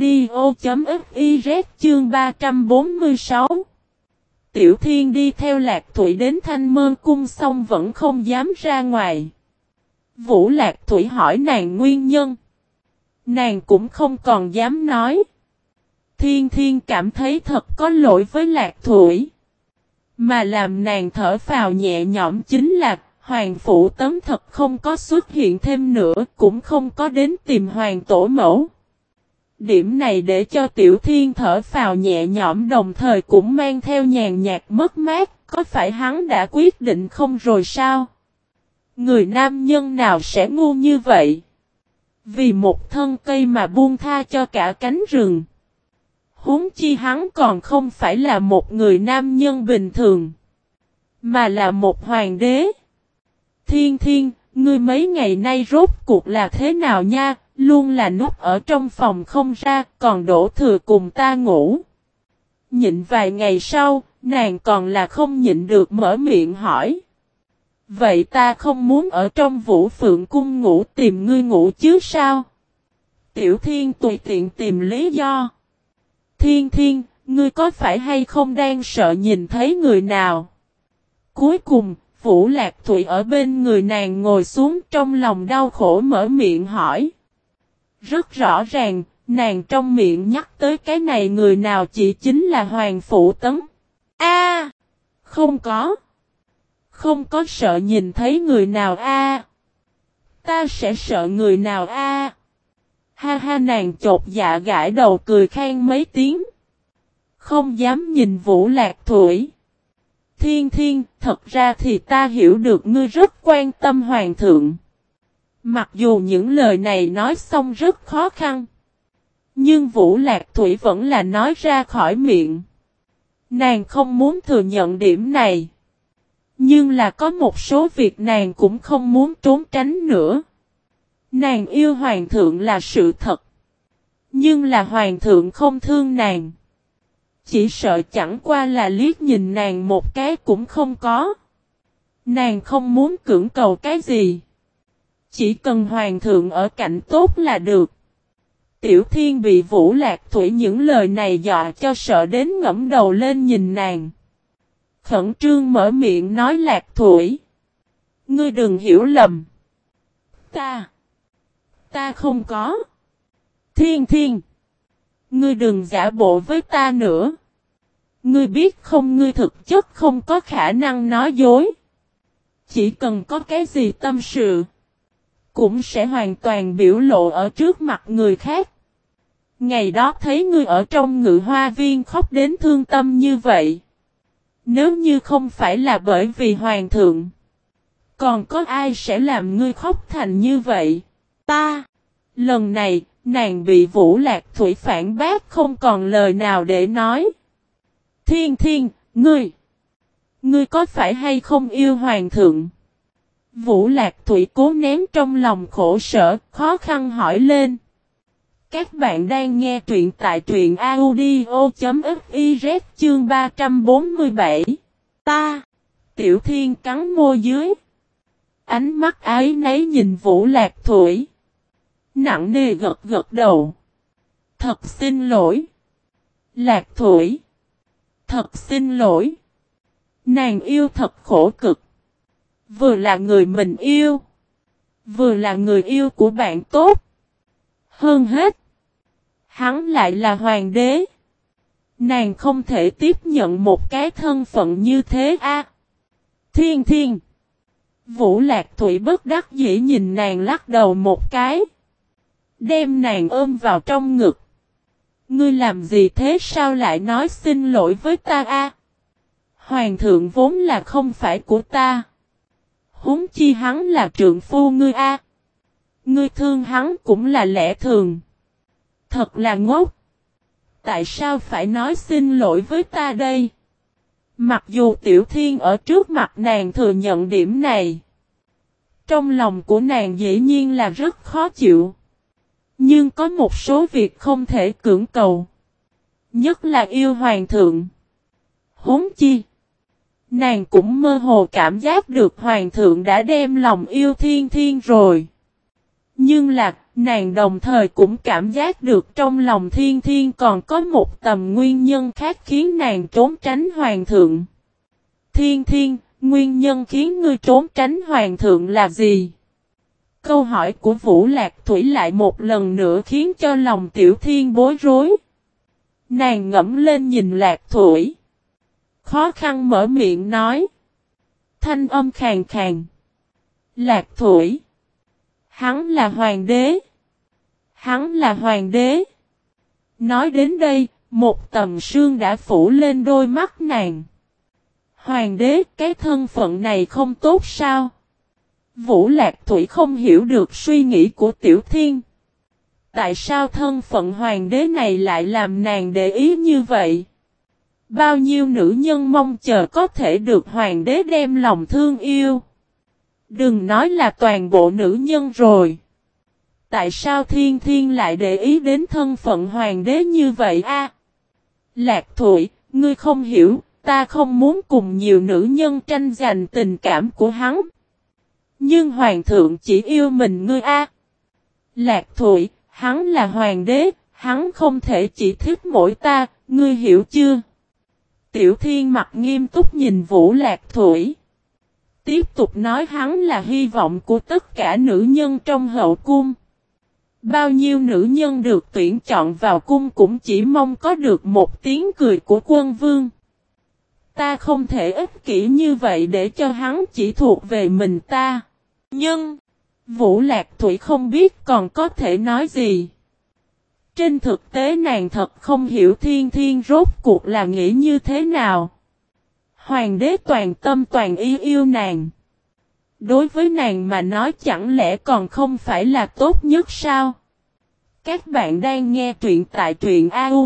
audio.fiz chương ba trăm bốn mươi sáu. Tiểu Thiên đi theo Lạc Thủy đến Thanh Mơ Cung xong vẫn không dám ra ngoài. Vũ Lạc Thủy hỏi nàng nguyên nhân. Nàng cũng không còn dám nói. Thiên Thiên cảm thấy thật có lỗi với Lạc Thủy. Mà làm nàng thở phào nhẹ nhõm chính là Hoàng Phụ Tấn thật không có xuất hiện thêm nữa, cũng không có đến tìm Hoàng Tổ Mẫu. Điểm này để cho Tiểu Thiên thở phào nhẹ nhõm đồng thời cũng mang theo nhàn nhạt mất mát, có phải hắn đã quyết định không rồi sao? Người nam nhân nào sẽ ngu như vậy? Vì một thân cây mà buông tha cho cả cánh rừng. Huống chi hắn còn không phải là một người nam nhân bình thường, mà là một hoàng đế. Thiên Thiên, ngươi mấy ngày nay rốt cuộc là thế nào nha, luôn là núp ở trong phòng không ra, còn đổ thừa cùng ta ngủ. Nhịn vài ngày sau, nàng còn là không nhịn được mở miệng hỏi. Vậy ta không muốn ở trong Vũ Phượng Cung ngủ tìm ngươi ngủ chứ sao? Tiểu Thiên tùy tiện tìm lý do. Thiên Thiên, ngươi có phải hay không đang sợ nhìn thấy người nào? Cuối cùng, Vũ Lạc Thủy ở bên người nàng ngồi xuống trong lòng đau khổ mở miệng hỏi. Rất rõ ràng, nàng trong miệng nhắc tới cái này người nào chỉ chính là Hoàng Phụ Tấn. A, không có. Không có sợ nhìn thấy người nào a. Ta sẽ sợ người nào a. Ha ha nàng chột dạ gãi đầu cười khan mấy tiếng. Không dám nhìn Vũ Lạc Thủy. Thiên Thiên, thật ra thì ta hiểu được ngươi rất quan tâm Hoàng thượng. Mặc dù những lời này nói xong rất khó khăn. Nhưng Vũ Lạc Thủy vẫn là nói ra khỏi miệng. Nàng không muốn thừa nhận điểm này. Nhưng là có một số việc nàng cũng không muốn trốn tránh nữa. Nàng yêu Hoàng thượng là sự thật. Nhưng là Hoàng thượng không thương nàng. Chỉ sợ chẳng qua là liếc nhìn nàng một cái cũng không có. Nàng không muốn cưỡng cầu cái gì. Chỉ cần Hoàng thượng ở cạnh tốt là được. Tiểu Thiên bị Vũ Lạc Thủy những lời này dọa cho sợ đến ngẫm đầu lên nhìn nàng. Khẩn trương mở miệng nói Lạc Thủy. Ngươi đừng hiểu lầm. Ta. Ta không có. Thiên Thiên. Ngươi đừng giả bộ với ta nữa. Ngươi biết không, ngươi thực chất không có khả năng nói dối. Chỉ cần có cái gì tâm sự, cũng sẽ hoàn toàn biểu lộ ở trước mặt người khác. Ngày đó thấy ngươi ở trong Ngự Hoa Viên khóc đến thương tâm như vậy. Nếu như không phải là bởi vì Hoàng thượng, còn có ai sẽ làm ngươi khóc thành như vậy? Ta. Lần này, nàng bị Vũ Lạc Thủy phản bác không còn lời nào để nói. Thiên Thiên, ngươi. Ngươi có phải hay không yêu Hoàng thượng? Vũ Lạc Thủy cố nén trong lòng khổ sở, khó khăn hỏi lên. Các bạn đang nghe truyện tại truyện audio.fiz chương ba trăm bốn mươi bảy. Ta. Tiểu Thiên cắn môi dưới. Ánh mắt ái nấy nhìn Vũ Lạc Thủy. Nặng nề gật gật đầu. Thật xin lỗi. Lạc Thủy. Thật xin lỗi. Nàng yêu thật khổ cực. Vừa là người mình yêu. Vừa là người yêu của bạn tốt. Hơn hết. Hắn lại là hoàng đế. Nàng không thể tiếp nhận một cái thân phận như thế a. À, Thiên Thiên. Vũ Lạc Thủy bất đắc dĩ nhìn nàng lắc đầu một cái. Đem nàng ôm vào trong ngực. Ngươi làm gì thế, sao lại nói xin lỗi với ta a? À, Hoàng thượng vốn là không phải của ta. Huống chi hắn là trượng phu ngươi a. À, Ngươi thương hắn cũng là lẽ thường. Thật là ngốc. Tại sao phải nói xin lỗi với ta đây? Mặc dù Tiểu Thiên ở trước mặt nàng thừa nhận điểm này. Trong lòng của nàng dĩ nhiên là rất khó chịu. Nhưng có một số việc không thể cưỡng cầu. Nhất là yêu hoàng thượng. Huống chi. Nàng cũng mơ hồ cảm giác được hoàng thượng đã đem lòng yêu Thiên Thiên rồi. Nhưng là, nàng đồng thời cũng cảm giác được trong lòng Thiên Thiên còn có một tầm nguyên nhân khác khiến nàng trốn tránh hoàng thượng. Thiên Thiên, nguyên nhân khiến ngươi trốn tránh hoàng thượng là gì? Câu hỏi của Vũ Lạc Thủy lại một lần nữa khiến cho lòng Tiểu Thiên bối rối. Nàng ngẫm lên nhìn Lạc Thủy. Khó khăn mở miệng nói. Thanh âm khàn khàn. Lạc Thủy. Hắn là hoàng đế. Hắn là hoàng đế. Nói đến đây, một tầm sương đã phủ lên đôi mắt nàng. Hoàng đế, cái thân phận này không tốt sao? Vũ Lạc Thủy không hiểu được suy nghĩ của Tiểu Thiên. Tại sao thân phận hoàng đế này lại làm nàng để ý như vậy? Bao nhiêu nữ nhân mong chờ có thể được hoàng đế đem lòng thương yêu. Đừng nói là toàn bộ nữ nhân rồi. Tại sao Thiên Thiên lại để ý đến thân phận hoàng đế như vậy a? À, Lạc Thủy, ngươi không hiểu, ta không muốn cùng nhiều nữ nhân tranh giành tình cảm của hắn. Nhưng hoàng thượng chỉ yêu mình ngươi a. À, Lạc Thủy, hắn là hoàng đế, hắn không thể chỉ thích mỗi ta, ngươi hiểu chưa? Tiểu Thiên mặt nghiêm túc nhìn Vũ Lạc Thủy. Tiếp tục nói hắn là hy vọng của tất cả nữ nhân trong hậu cung. Bao nhiêu nữ nhân được tuyển chọn vào cung cũng chỉ mong có được một tiếng cười của quân vương. Ta không thể ích kỷ như vậy để cho hắn chỉ thuộc về mình ta. Nhưng, Vũ Lạc Thủy không biết còn có thể nói gì. Trên thực tế nàng thật không hiểu Thiên Thiên rốt cuộc là nghĩ như thế nào. Hoàng đế toàn tâm toàn ý yêu nàng. Đối với nàng mà nói chẳng lẽ còn không phải là tốt nhất sao? Các bạn đang nghe truyện tại truyện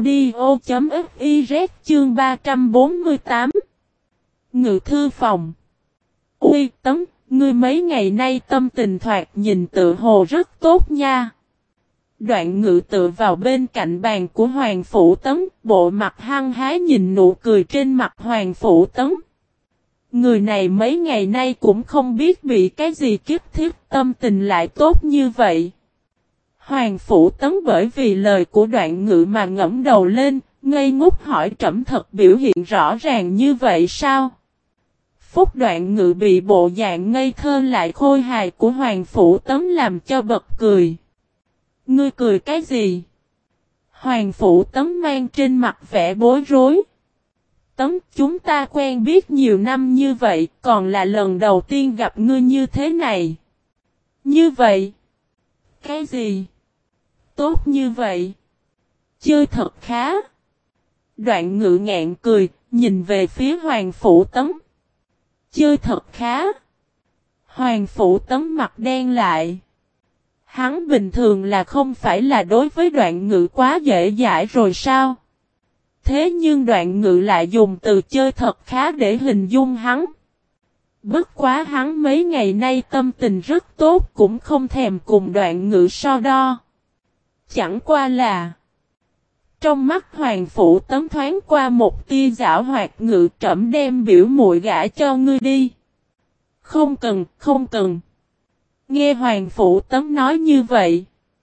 audio.fiz chương ba trăm bốn mươi tám. Ngự thư phòng. Ui Tấm, ngươi mấy ngày nay tâm tình thoạt nhìn tự hồ rất tốt nha. Đoạn Ngự tựa vào bên cạnh bàn của Hoàng Phủ Tấm, bộ mặt hăng hái nhìn nụ cười trên mặt Hoàng Phủ Tấm. Người này mấy ngày nay cũng không biết bị cái gì kích thích, tâm tình lại tốt như vậy. Hoàng Phủ Tấm bởi vì lời của Đoạn Ngự mà ngẫm đầu lên, ngây ngốc hỏi trẫm thật biểu hiện rõ ràng như vậy sao? Phúc Đoạn Ngự bị bộ dạng ngây thơ lại khôi hài của Hoàng Phủ Tấm làm cho bật cười. Ngươi cười cái gì? Hoàng Phủ Tấm mang trên mặt vẻ bối rối. Tấm, chúng ta quen biết nhiều năm như vậy, còn là lần đầu tiên gặp ngươi như thế này. Như vậy? Cái gì? Tốt như vậy? Chơi thật khá. Đoạn Ngự ngạn cười, nhìn về phía Hoàng Phủ Tấm. Chơi thật khá. Hoàng Phủ Tấm mặt đen lại. Hắn bình thường là không phải là đối với Đoạn Ngự quá dễ dãi rồi sao? Thế nhưng Đoạn Ngự lại dùng từ chơi thật khá để hình dung hắn. Bất quá hắn mấy ngày nay tâm tình rất tốt cũng không thèm cùng Đoạn Ngự so đo. Chẳng qua là trong mắt Hoàng Phủ Tấm thoáng qua một tia giảo hoạt. Ngự trẫm đem biểu muội gả cho ngươi đi. Không cần, không cần. Nghe Hoàng Phủ Tấm nói như vậy,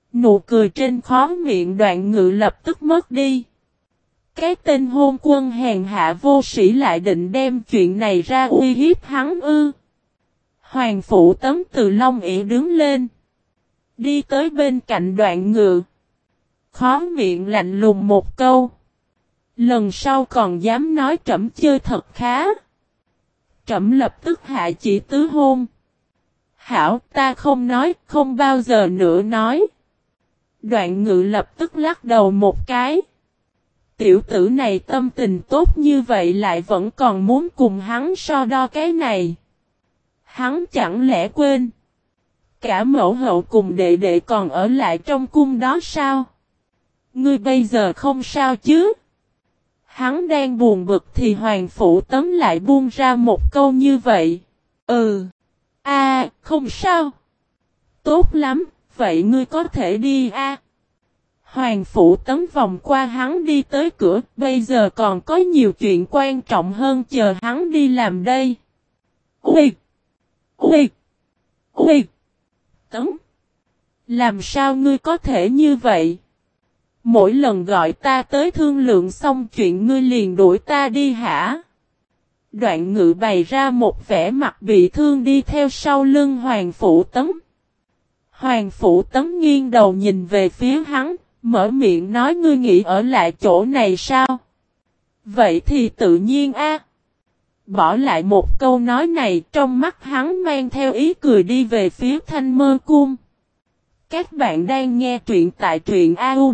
Nụ cười trên khóe miệng Đoạn Ngự lập tức mất đi. Cái tên hôn quân hèn hạ vô sĩ lại định đem chuyện này ra uy hiếp hắn ư. Hoàng Phủ Tấn từ Long ỷ đứng lên. Đi tới bên cạnh Đoạn Ngự. Khóe miệng lạnh lùng một câu. Lần sau còn dám nói trẫm chơi thật khá. Trẫm lập tức hạ chỉ tứ hôn. Hảo, ta không nói, không bao giờ nữa nói. Đoạn Ngự lập tức lắc đầu một cái. Tiểu tử này tâm tình tốt như vậy lại vẫn còn muốn cùng hắn so đo cái này. Hắn chẳng lẽ quên. Cả mẫu hậu cùng đệ đệ còn ở lại trong cung đó sao? Ngươi bây giờ không sao chứ? Hắn đang buồn bực thì Hoàng Phủ Tấn lại buông ra một câu như vậy. Ừ. A, à, không sao. Tốt lắm, vậy ngươi có thể đi a. À. Hoàng Phủ Tấn vòng qua hắn đi tới cửa, bây giờ còn có nhiều chuyện quan trọng hơn chờ hắn đi làm đây. Ui! Ui! Ui! Tấn! Làm sao ngươi có thể như vậy? Mỗi lần gọi ta tới thương lượng xong chuyện ngươi liền đuổi ta đi hả? Đoạn Ngự bày ra một vẻ mặt bị thương đi theo sau lưng Hoàng Phủ Tấn. Hoàng Phủ Tấn nghiêng đầu nhìn về phía hắn, mở miệng nói ngươi nghĩ ở lại chỗ này sao? Vậy thì tự nhiên a. Bỏ lại một câu nói này trong mắt hắn mang theo ý cười đi về phía Thanh Mơ Cung. Các bạn đang nghe truyện tại truyện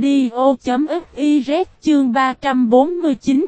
audio.fiz chương ba trăm bốn mươi chín.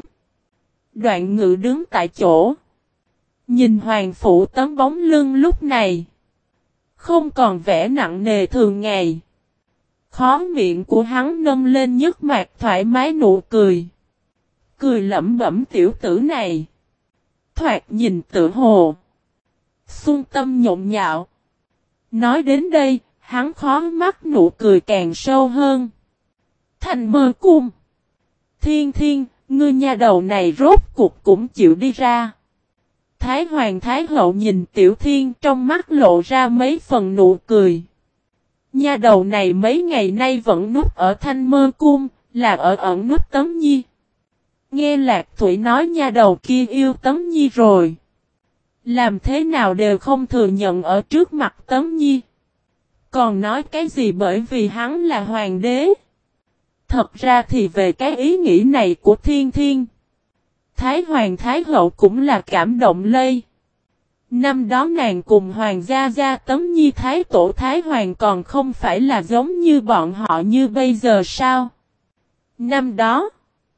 Đoạn Ngự đứng tại chỗ. Nhìn Hoàng Phủ Tấn bóng lưng lúc này. Không còn vẻ nặng nề thường ngày. Khóe miệng của hắn nâng lên nhếch mạc thoải mái nụ cười. Cười lẩm bẩm tiểu tử này. Thoạt nhìn tự hồ. Xuân tâm nhộn nhạo. Nói đến đây, hắn khó mắt nụ cười càng sâu hơn. Thanh Mơ Cung. Thiên Thiên, ngươi nha đầu này rốt cuộc cũng chịu đi ra. Thái Hoàng Thái Hậu nhìn Tiểu Thiên trong mắt lộ ra mấy phần nụ cười. Nha đầu này mấy ngày nay vẫn núp ở Thanh Mơ Cung, là ở ẩn núp Tấm Nhi. Nghe Lạc Thủy nói nha đầu kia yêu Tấm Nhi rồi. Làm thế nào đều không thừa nhận ở trước mặt Tấm Nhi. Còn nói cái gì bởi vì hắn là hoàng đế. Thật ra thì về cái ý nghĩ này của Thiên Thiên. Thái Hoàng Thái Hậu cũng là cảm động lây. Năm đó nàng cùng Hoàng gia gia Tấm Nhi Thái Tổ Thái Hoàng còn không phải là giống như bọn họ như bây giờ sao? Năm đó,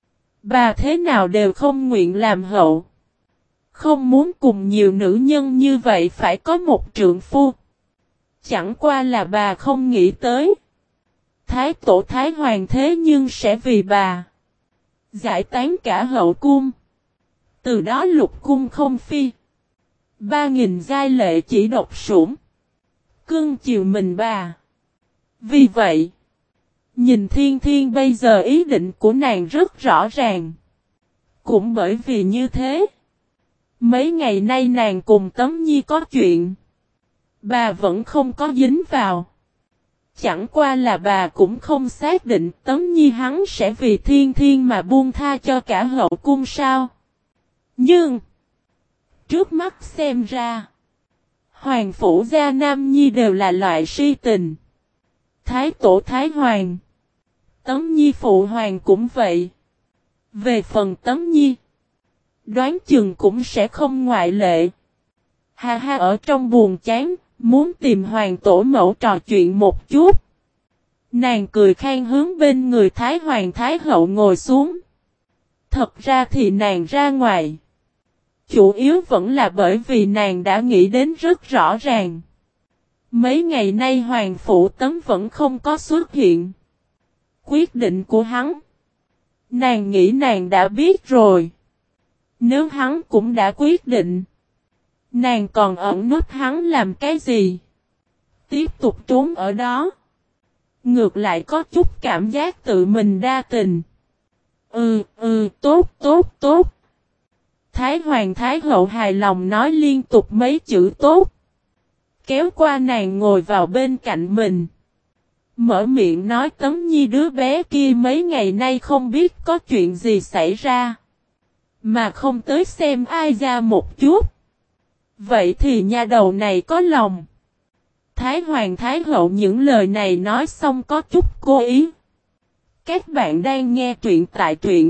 bà thế nào đều không nguyện làm hậu. Không muốn cùng nhiều nữ nhân như vậy phải có một trượng phu. Chẳng qua là bà không nghĩ tới. Thái Tổ Thái Hoàng thế nhưng sẽ vì bà giải tán cả hậu cung. Từ đó lục cung không phi. Ba nghìn giai lệ chỉ độc sủng. Cưng chiều mình bà. Vì vậy, nhìn Thiên Thiên bây giờ ý định của nàng rất rõ ràng. Cũng bởi vì như thế, mấy ngày nay nàng cùng Tấm Nhi có chuyện. Bà vẫn không có dính vào. Chẳng qua là bà cũng không xác định Tấm Nhi hắn sẽ vì Thiên Thiên mà buông tha cho cả hậu cung sao. Nhưng, trước mắt xem ra, Hoàng Phủ gia Nam Nhi đều là loại si tình. Thái Tổ Thái Hoàng, Tấm Nhi Phụ Hoàng cũng vậy. Về phần Tấm Nhi, đoán chừng cũng sẽ không ngoại lệ. Ha ha ở trong buồn chán, muốn tìm Hoàng Tổ mẫu trò chuyện một chút. Nàng cười khan hướng bên người Thái Hoàng Thái Hậu ngồi xuống. Thật ra thì nàng ra ngoài. Chủ yếu vẫn là bởi vì nàng đã nghĩ đến rất rõ ràng. Mấy ngày nay Hoàng Phủ Tấn vẫn không có xuất hiện. Quyết định của hắn, nàng nghĩ nàng đã biết rồi. Nếu hắn cũng đã quyết định, nàng còn ẩn nút hắn làm cái gì? Tiếp tục trốn ở đó. Ngược lại có chút cảm giác tự mình đa tình. Ừ, ừ, tốt, tốt, tốt. Thái Hoàng Thái Hậu hài lòng nói liên tục mấy chữ tốt. Kéo qua nàng ngồi vào bên cạnh mình. Mở miệng nói Tấn Nhi đứa bé kia mấy ngày nay không biết có chuyện gì xảy ra. Mà không tới xem ai ra một chút. Vậy thì nha đầu này có lòng. Thái Hoàng Thái Hậu những lời này nói xong có chút cố ý. Các bạn đang nghe truyện tại truyện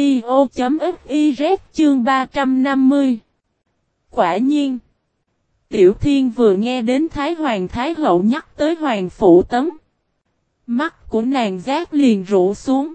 audio.fiz chương ba trăm năm mươi. Quả nhiên. Tiểu Thiên vừa nghe đến Thái Hoàng Thái Hậu nhắc tới Hoàng Phụ Tấn. Mắt của nàng giác liền rũ xuống.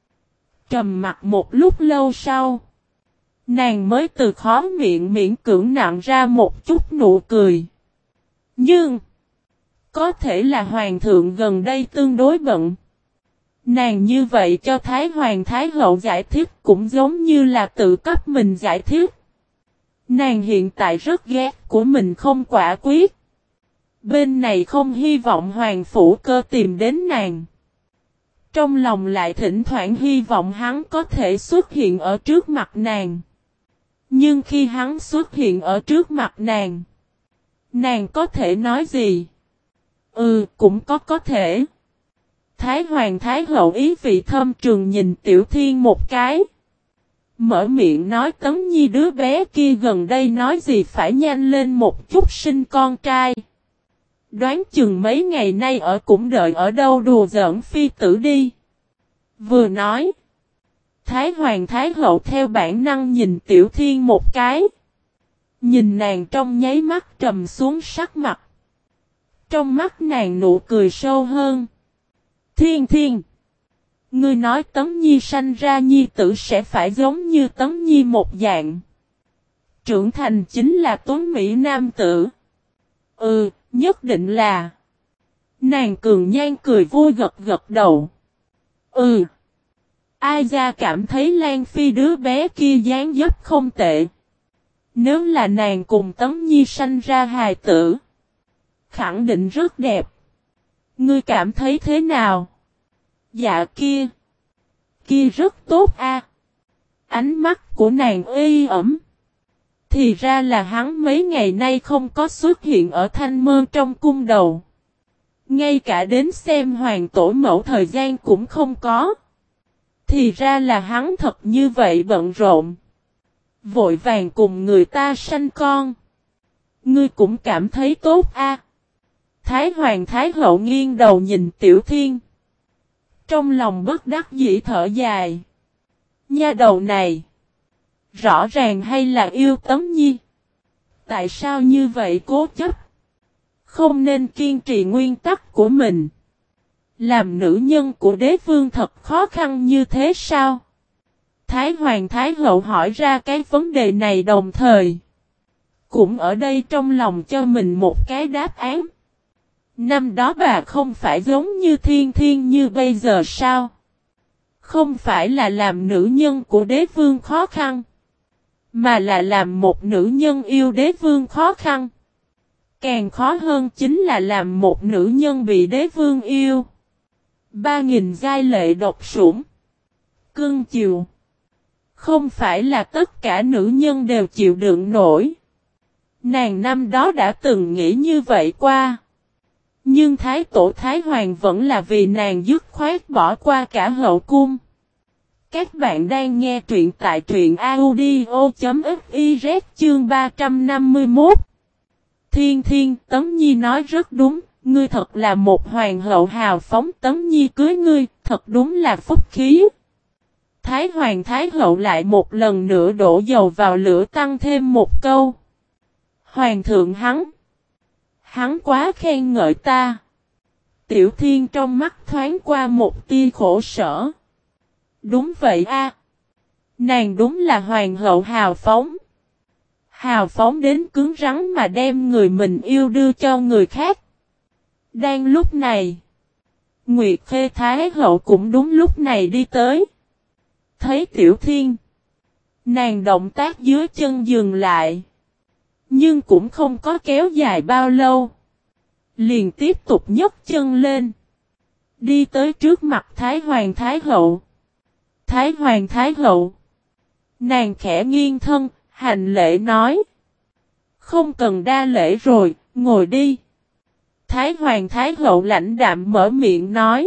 Trầm mặt một lúc lâu sau. Nàng mới từ khó miệng miễn cưỡng nặn ra một chút nụ cười. Nhưng. Có thể là Hoàng thượng gần đây tương đối bận. Nàng như vậy cho Thái Hoàng Thái Hậu giải thích cũng giống như là tự cấp mình giải thích. Nàng hiện tại rất ghét của mình không quả quyết. Bên này không hy vọng Hoàng Phủ Cơ tìm đến nàng. Trong lòng lại thỉnh thoảng hy vọng hắn có thể xuất hiện ở trước mặt nàng. Nhưng khi hắn xuất hiện ở trước mặt nàng, nàng có thể nói gì? Ừ, cũng có có thể. Thái Hoàng Thái Hậu ý vị thâm trường nhìn Tiểu Thiên một cái. Mở miệng nói Tấn Nhi đứa bé kia gần đây nói gì phải nhanh lên một chút sinh con trai. Đoán chừng mấy ngày nay ở cũng đợi ở đâu đùa giỡn phi tử đi. Vừa nói. Thái Hoàng Thái Hậu theo bản năng nhìn Tiểu Thiên một cái. Nhìn nàng trong nháy mắt trầm xuống sắc mặt. Trong mắt nàng nụ cười sâu hơn. Thiên Thiên. Ngươi nói Tấn Nhi sanh ra nhi tử sẽ phải giống như Tấn Nhi một dạng. Trưởng thành chính là tuấn mỹ nam tử. Ừ, nhất định là. Nàng cường nhan cười vui gật gật đầu. Ừ. Ai ra cảm thấy Lan Phi đứa bé kia dáng dấp không tệ. Nếu là nàng cùng Tấn Nhi sanh ra hài tử. Khẳng định rất đẹp. Ngươi cảm thấy thế nào? Dạ kia. Kia rất tốt a. À. Ánh mắt của nàng ê ẩm. Thì ra là hắn mấy ngày nay không có xuất hiện ở Thanh Mơ trong cung đầu. Ngay cả đến xem hoàng tổ mẫu thời gian cũng không có. Thì ra là hắn thật như vậy bận rộn. Vội vàng cùng người ta sanh con. Ngươi cũng cảm thấy tốt a. À. Thái Hoàng Thái Hậu nghiêng đầu nhìn Tiểu Thiên. Trong lòng bất đắc dĩ thở dài. Nha đầu này. Rõ ràng hay là yêu Tấn Nhi. Tại sao như vậy cố chấp? Không nên kiên trì nguyên tắc của mình. Làm nữ nhân của đế vương thật khó khăn như thế sao? Thái Hoàng Thái Hậu hỏi ra cái vấn đề này đồng thời. Cũng ở đây trong lòng cho mình một cái đáp án. Năm đó bà không phải giống như Thiên Thiên như bây giờ sao? Không phải là làm nữ nhân của đế vương khó khăn. Mà là làm một nữ nhân yêu đế vương khó khăn. Càng khó hơn chính là làm một nữ nhân bị đế vương yêu. Ba nghìn giai lệ độc sủng. Cưng chiều. Không phải là tất cả nữ nhân đều chịu đựng nổi. Nàng năm đó đã từng nghĩ như vậy qua. Nhưng Thái Tổ Thái Hoàng vẫn là vì nàng dứt khoát bỏ qua cả hậu cung. Các bạn đang nghe truyện tại truyện audio.fiz chương ba trăm năm mươi mốt. Thiên Thiên, Tấn Nhi nói rất đúng, ngươi thật là một hoàng hậu hào phóng, Tấn Nhi cưới ngươi, thật đúng là phúc khí. Thái Hoàng Thái Hậu lại một lần nữa đổ dầu vào lửa tăng thêm một câu. Hoàng thượng hắn. Hắn quá khen ngợi ta. Tiểu Thiên trong mắt thoáng qua một tia khổ sở. Đúng vậy a. À. Nàng đúng là hoàng hậu hào phóng. Hào phóng đến cứng rắn mà đem người mình yêu đưa cho người khác. Đang lúc này. Nguyệt Khê Thái Hậu cũng đúng lúc này đi tới. Thấy Tiểu Thiên. Nàng động tác dưới chân dừng lại. Nhưng cũng không có kéo dài bao lâu. Liền tiếp tục nhấc chân lên. Đi tới trước mặt Thái Hoàng Thái Hậu. Thái Hoàng Thái Hậu. Nàng khẽ nghiêng thân, hành lễ nói. Không cần đa lễ rồi, ngồi đi. Thái Hoàng Thái Hậu lãnh đạm mở miệng nói.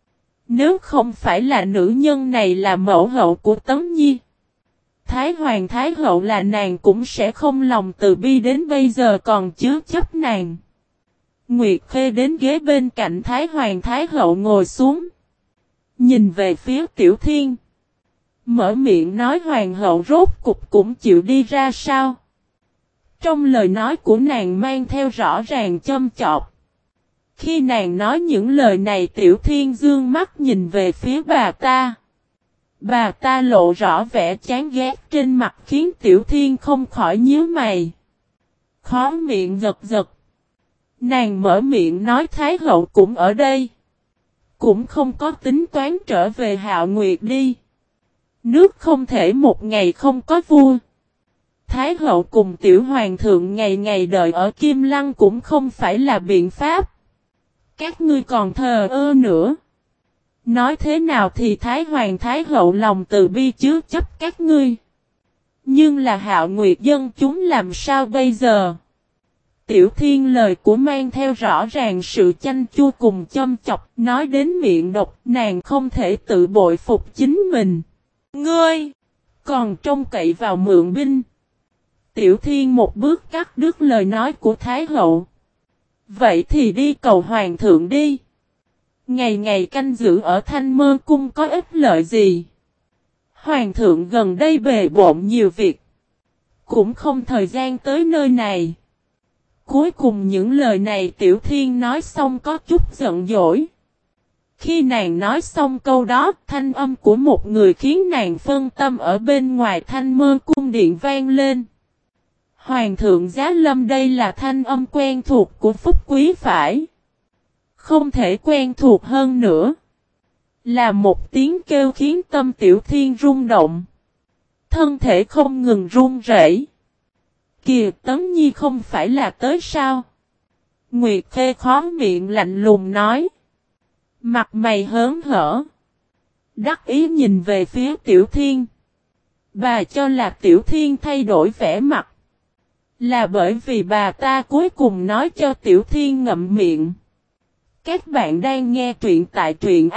Nếu không phải là nữ nhân này là mẫu hậu của Tấn Nhi, Thái Hoàng Thái Hậu là nàng cũng sẽ không lòng từ bi đến bây giờ còn chứa chấp nàng. Nguyệt Khê đến ghế bên cạnh Thái Hoàng Thái Hậu ngồi xuống. Nhìn về phía Tiểu Thiên. Mở miệng nói Hoàng hậu rốt cục cũng chịu đi ra sao. Trong lời nói của nàng mang theo rõ ràng châm chọc. Khi nàng nói những lời này Tiểu Thiên dương mắt nhìn về phía bà ta. Bà ta lộ rõ vẻ chán ghét trên mặt khiến Tiểu Thiên không khỏi nhíu mày. Khó miệng giật giật. Nàng mở miệng nói Thái hậu cũng ở đây. Cũng không có tính toán trở về Hạo Nguyệt đi. Nước không thể một ngày không có vua. Thái hậu cùng tiểu hoàng thượng ngày ngày đợi ở Kim Lăng cũng không phải là biện pháp. Các ngươi còn thờ ơ nữa. Nói thế nào thì Thái Hoàng Thái hậu lòng từ bi chứa chấp các ngươi. Nhưng là Hạo Nguyệt dân chúng làm sao bây giờ? Tiểu Thiên lời của mang theo rõ ràng sự chanh chua cùng châm chọc, nói đến miệng độc, nàng không thể tự bội phục chính mình. Ngươi, còn trông cậy vào mượn binh. Tiểu Thiên một bước cắt đứt lời nói của Thái hậu. Vậy thì đi cầu hoàng thượng đi. Ngày ngày canh giữ ở Thanh Mơ Cung có ích lợi gì? Hoàng thượng gần đây bề bộn nhiều việc. Cũng không thời gian tới nơi này. Cuối cùng những lời này Tiểu Thiên nói xong có chút giận dỗi. Khi nàng nói xong câu đó, thanh âm của một người khiến nàng phân tâm ở bên ngoài Thanh Mơ Cung điện vang lên. Hoàng thượng giá lâm, đây là thanh âm quen thuộc của Phúc Quý phải. Không thể quen thuộc hơn nữa. Là một tiếng kêu khiến tâm Tiểu Thiên rung động. Thân thể không ngừng run rẩy. Kìa, Tấn Nhi không phải là tới sao? Nguyệt Khê khó miệng lạnh lùng nói. Mặt mày hớn hở. Đắc ý nhìn về phía Tiểu Thiên. Bà cho là Tiểu Thiên thay đổi vẻ mặt. Là bởi vì bà ta cuối cùng nói cho Tiểu Thiên ngậm miệng. Các bạn đang nghe truyện tại truyện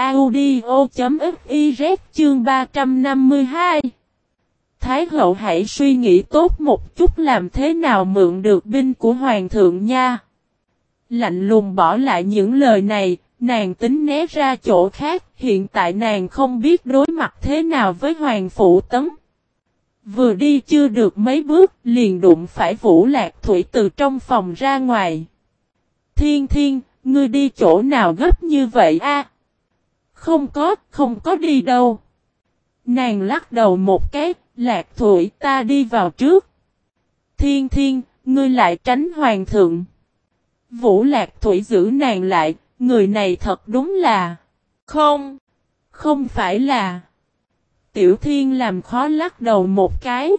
audio.fiz chương ba trăm năm mươi hai. Thái hậu hãy suy nghĩ tốt một chút làm thế nào mượn được binh của hoàng thượng nha. Lạnh lùng bỏ lại những lời này, nàng tính né ra chỗ khác, hiện tại nàng không biết đối mặt thế nào với Hoàng Phụ Tấn. Vừa đi chưa được mấy bước, liền đụng phải Vũ Lạc Thủy từ trong phòng ra ngoài. Thiên Thiên, ngươi đi chỗ nào gấp như vậy a? Không có, không có đi đâu. Nàng lắc đầu một cái, Lạc Thủy ta đi vào trước. Thiên Thiên, ngươi lại tránh Hoàng thượng. Vũ Lạc Thủy giữ nàng lại, người này thật đúng là... Không, không phải là... Tiểu Thiên làm khó lắc đầu một cái.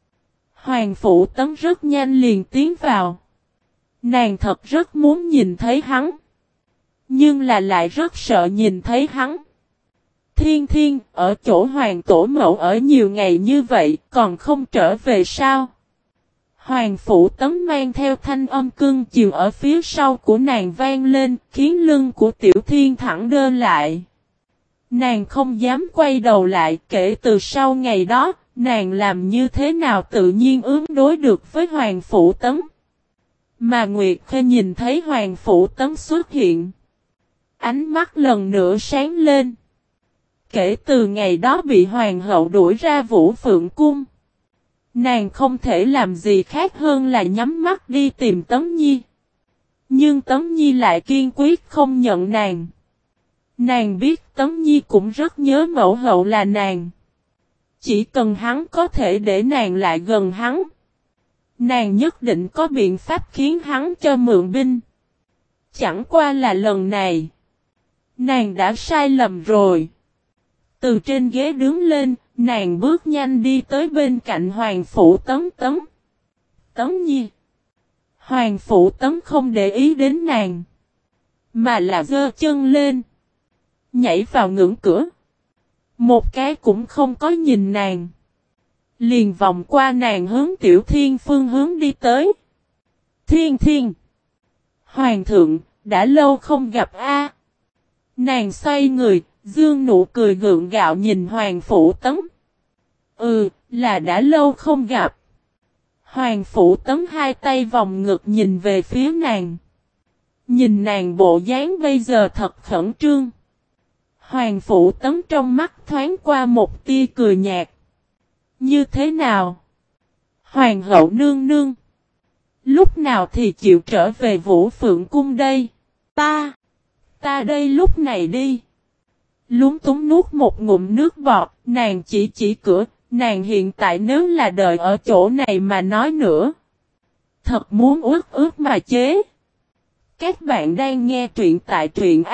Hoàng Phụ Tấn rất nhanh liền tiến vào. Nàng thật rất muốn nhìn thấy hắn. Nhưng là lại rất sợ nhìn thấy hắn. Thiên Thiên, ở chỗ Hoàng Tổ Mẫu ở nhiều ngày như vậy, còn không trở về sao? Hoàng Phụ Tấn mang theo thanh âm cưng chiều ở phía sau của nàng vang lên, khiến lưng của Tiểu Thiên thẳng đơ lại. Nàng không dám quay đầu lại, kể từ sau ngày đó, nàng làm như thế nào tự nhiên ứng đối được với Hoàng Phụ Tấn. Mà Nguyệt Khê nhìn thấy Hoàng Phụ Tấn xuất hiện. Ánh mắt lần nữa sáng lên. Kể từ ngày đó bị Hoàng hậu đuổi ra Vũ Phượng Cung. Nàng không thể làm gì khác hơn là nhắm mắt đi tìm Tấn Nhi. Nhưng Tấn Nhi lại kiên quyết không nhận nàng. Nàng biết Tấn Nhi cũng rất nhớ mẫu hậu là nàng. Chỉ cần hắn có thể để nàng lại gần hắn. Nàng nhất định có biện pháp khiến hắn cho mượn binh. Chẳng qua là lần này. Nàng đã sai lầm rồi. Từ trên ghế đứng lên, nàng bước nhanh đi tới bên cạnh Hoàng Phụ Tấn Tấn. Tấn Nhi. Hoàng Phụ Tấn không để ý đến nàng. Mà là giơ chân lên. Nhảy vào ngưỡng cửa. Một cái cũng không có nhìn nàng. Liền vòng qua nàng hướng Tiểu Thiên phương hướng đi tới. Thiên Thiên. Hoàng thượng, đã lâu không gặp a. Nàng xoay người, dương nụ cười gượng gạo nhìn Hoàng Phủ Tấn. Ừ, là đã lâu không gặp. Hoàng Phủ Tấn hai tay vòng ngực nhìn về phía nàng. Nhìn nàng bộ dáng bây giờ thật khẩn trương. Hoàng Phủ Tấn trong mắt thoáng qua một tia cười nhạt. Như thế nào? Hoàng hậu nương nương. Lúc nào thì chịu trở về Vũ Phượng Cung đây? Ta. Ta đây lúc này đi. Lúng túng nuốt một ngụm nước bọt, nàng chỉ chỉ cửa, nàng hiện tại nếu là đợi ở chỗ này mà nói nữa. Thật muốn ướt ướt mà chế. Các bạn đang nghe truyện tại truyện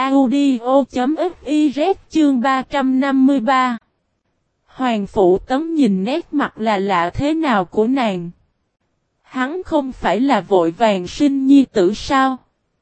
audio.fiz chương ba trăm năm mươi ba. Hoàng Phủ Tấn nhìn nét mặt là lạ thế nào của nàng. Hắn không phải là vội vàng sinh nhi tử sao?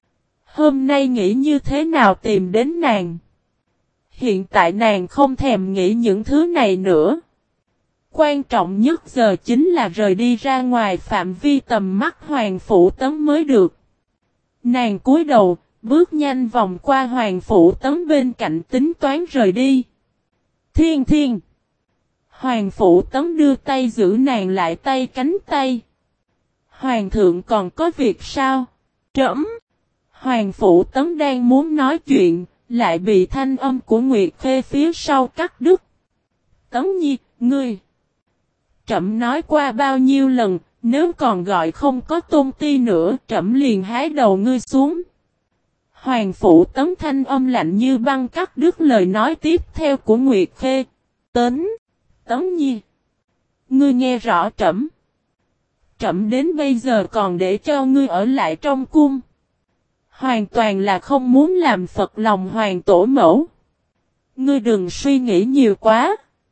Hôm nay nghĩ như thế nào tìm đến nàng? Hiện tại nàng không thèm nghĩ những thứ này nữa. Quan trọng nhất giờ chính là rời đi ra ngoài phạm vi tầm mắt Hoàng Phủ Tấn mới được. Nàng cúi đầu, bước nhanh vòng qua Hoàng Phủ Tấn bên cạnh tính toán rời đi. Thiên thiên! Hoàng Phủ Tấn đưa tay giữ nàng lại tay cánh tay. Hoàng thượng còn có việc sao? Trẫm! Hoàng Phủ Tấn đang muốn nói chuyện, lại bị thanh âm của Nguyệt Khê phía sau cắt đứt. Tấn Nhi, ngươi! Trẫm nói qua bao nhiêu lần, nếu còn gọi không có tôn ti nữa, trẫm liền hái đầu ngươi xuống. Hoàng Phủ Tấn thanh âm lạnh như băng cắt đứt lời nói tiếp theo của Nguyệt Khê. Tấn! Tấn Nhi! Ngươi nghe rõ trẫm. Trẫm đến bây giờ còn để cho ngươi ở lại trong cung. Hoàn toàn là không muốn làm phật lòng hoàng tổ mẫu. Ngươi đừng suy nghĩ nhiều quá.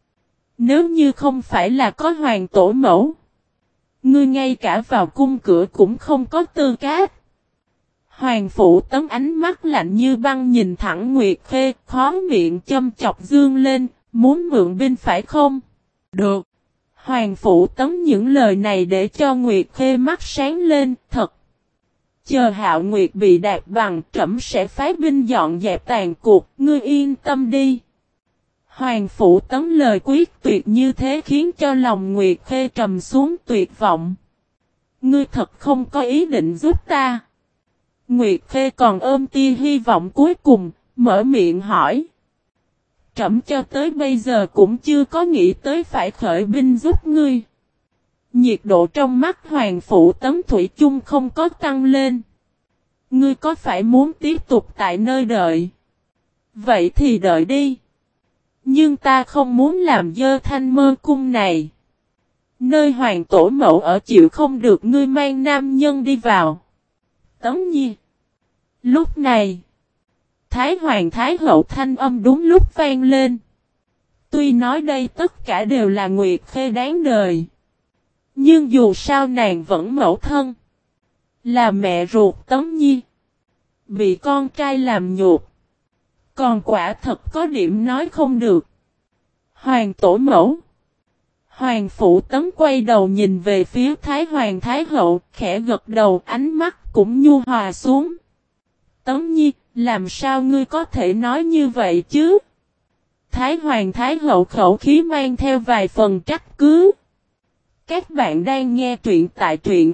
Nếu như không phải là có hoàng tổ mẫu, ngươi ngay cả vào cung cửa cũng không có tư cách. Hoàng Phủ Tấn ánh mắt lạnh như băng nhìn thẳng Nguyệt Khê, khó miệng châm chọc dương lên, muốn mượn binh phải không? Được. Hoàng Phủ Tấn những lời này để cho Nguyệt Khê mắt sáng lên, thật. Chờ Hạo Nguyệt bị đạp bằng, trẫm sẽ phái binh dọn dẹp tàn cuộc, ngươi yên tâm đi. Hoàng Phủ Tấn lời quyết tuyệt như thế khiến cho lòng Nguyệt Khê trầm xuống tuyệt vọng. Ngươi thật không có ý định giúp ta. Nguyệt Khê còn ôm tia hy vọng cuối cùng, mở miệng hỏi. Trẫm cho tới bây giờ cũng chưa có nghĩ tới phải khởi binh giúp ngươi. Nhiệt độ trong mắt Hoàng Phủ Tấn thủy chung không có tăng lên. Ngươi có phải muốn tiếp tục tại nơi đợi? Vậy thì đợi đi. Nhưng ta không muốn làm dơ Thanh Mơ Cung này. Nơi hoàng tổ mẫu ở chịu không được ngươi mang nam nhân đi vào. Tấn Nhi. Lúc này, Thái Hoàng Thái Hậu thanh âm đúng lúc vang lên. Tuy nói đây tất cả đều là Nguyệt Khê đáng đời. Nhưng dù sao nàng vẫn mẫu thân. Là mẹ ruột Tấn Nhi. Bị con trai làm nhục. Còn quả thật có điểm nói không được. Hoàng tổ mẫu. Hoàng Phủ Tấn quay đầu nhìn về phía Thái Hoàng Thái Hậu, khẽ gật đầu, ánh mắt cũng nhu hòa xuống. Tấn Nhi, làm sao ngươi có thể nói như vậy chứ? Thái Hoàng Thái Hậu khẩu khí mang theo vài phần trách cứ. Các bạn đang nghe truyện tại truyện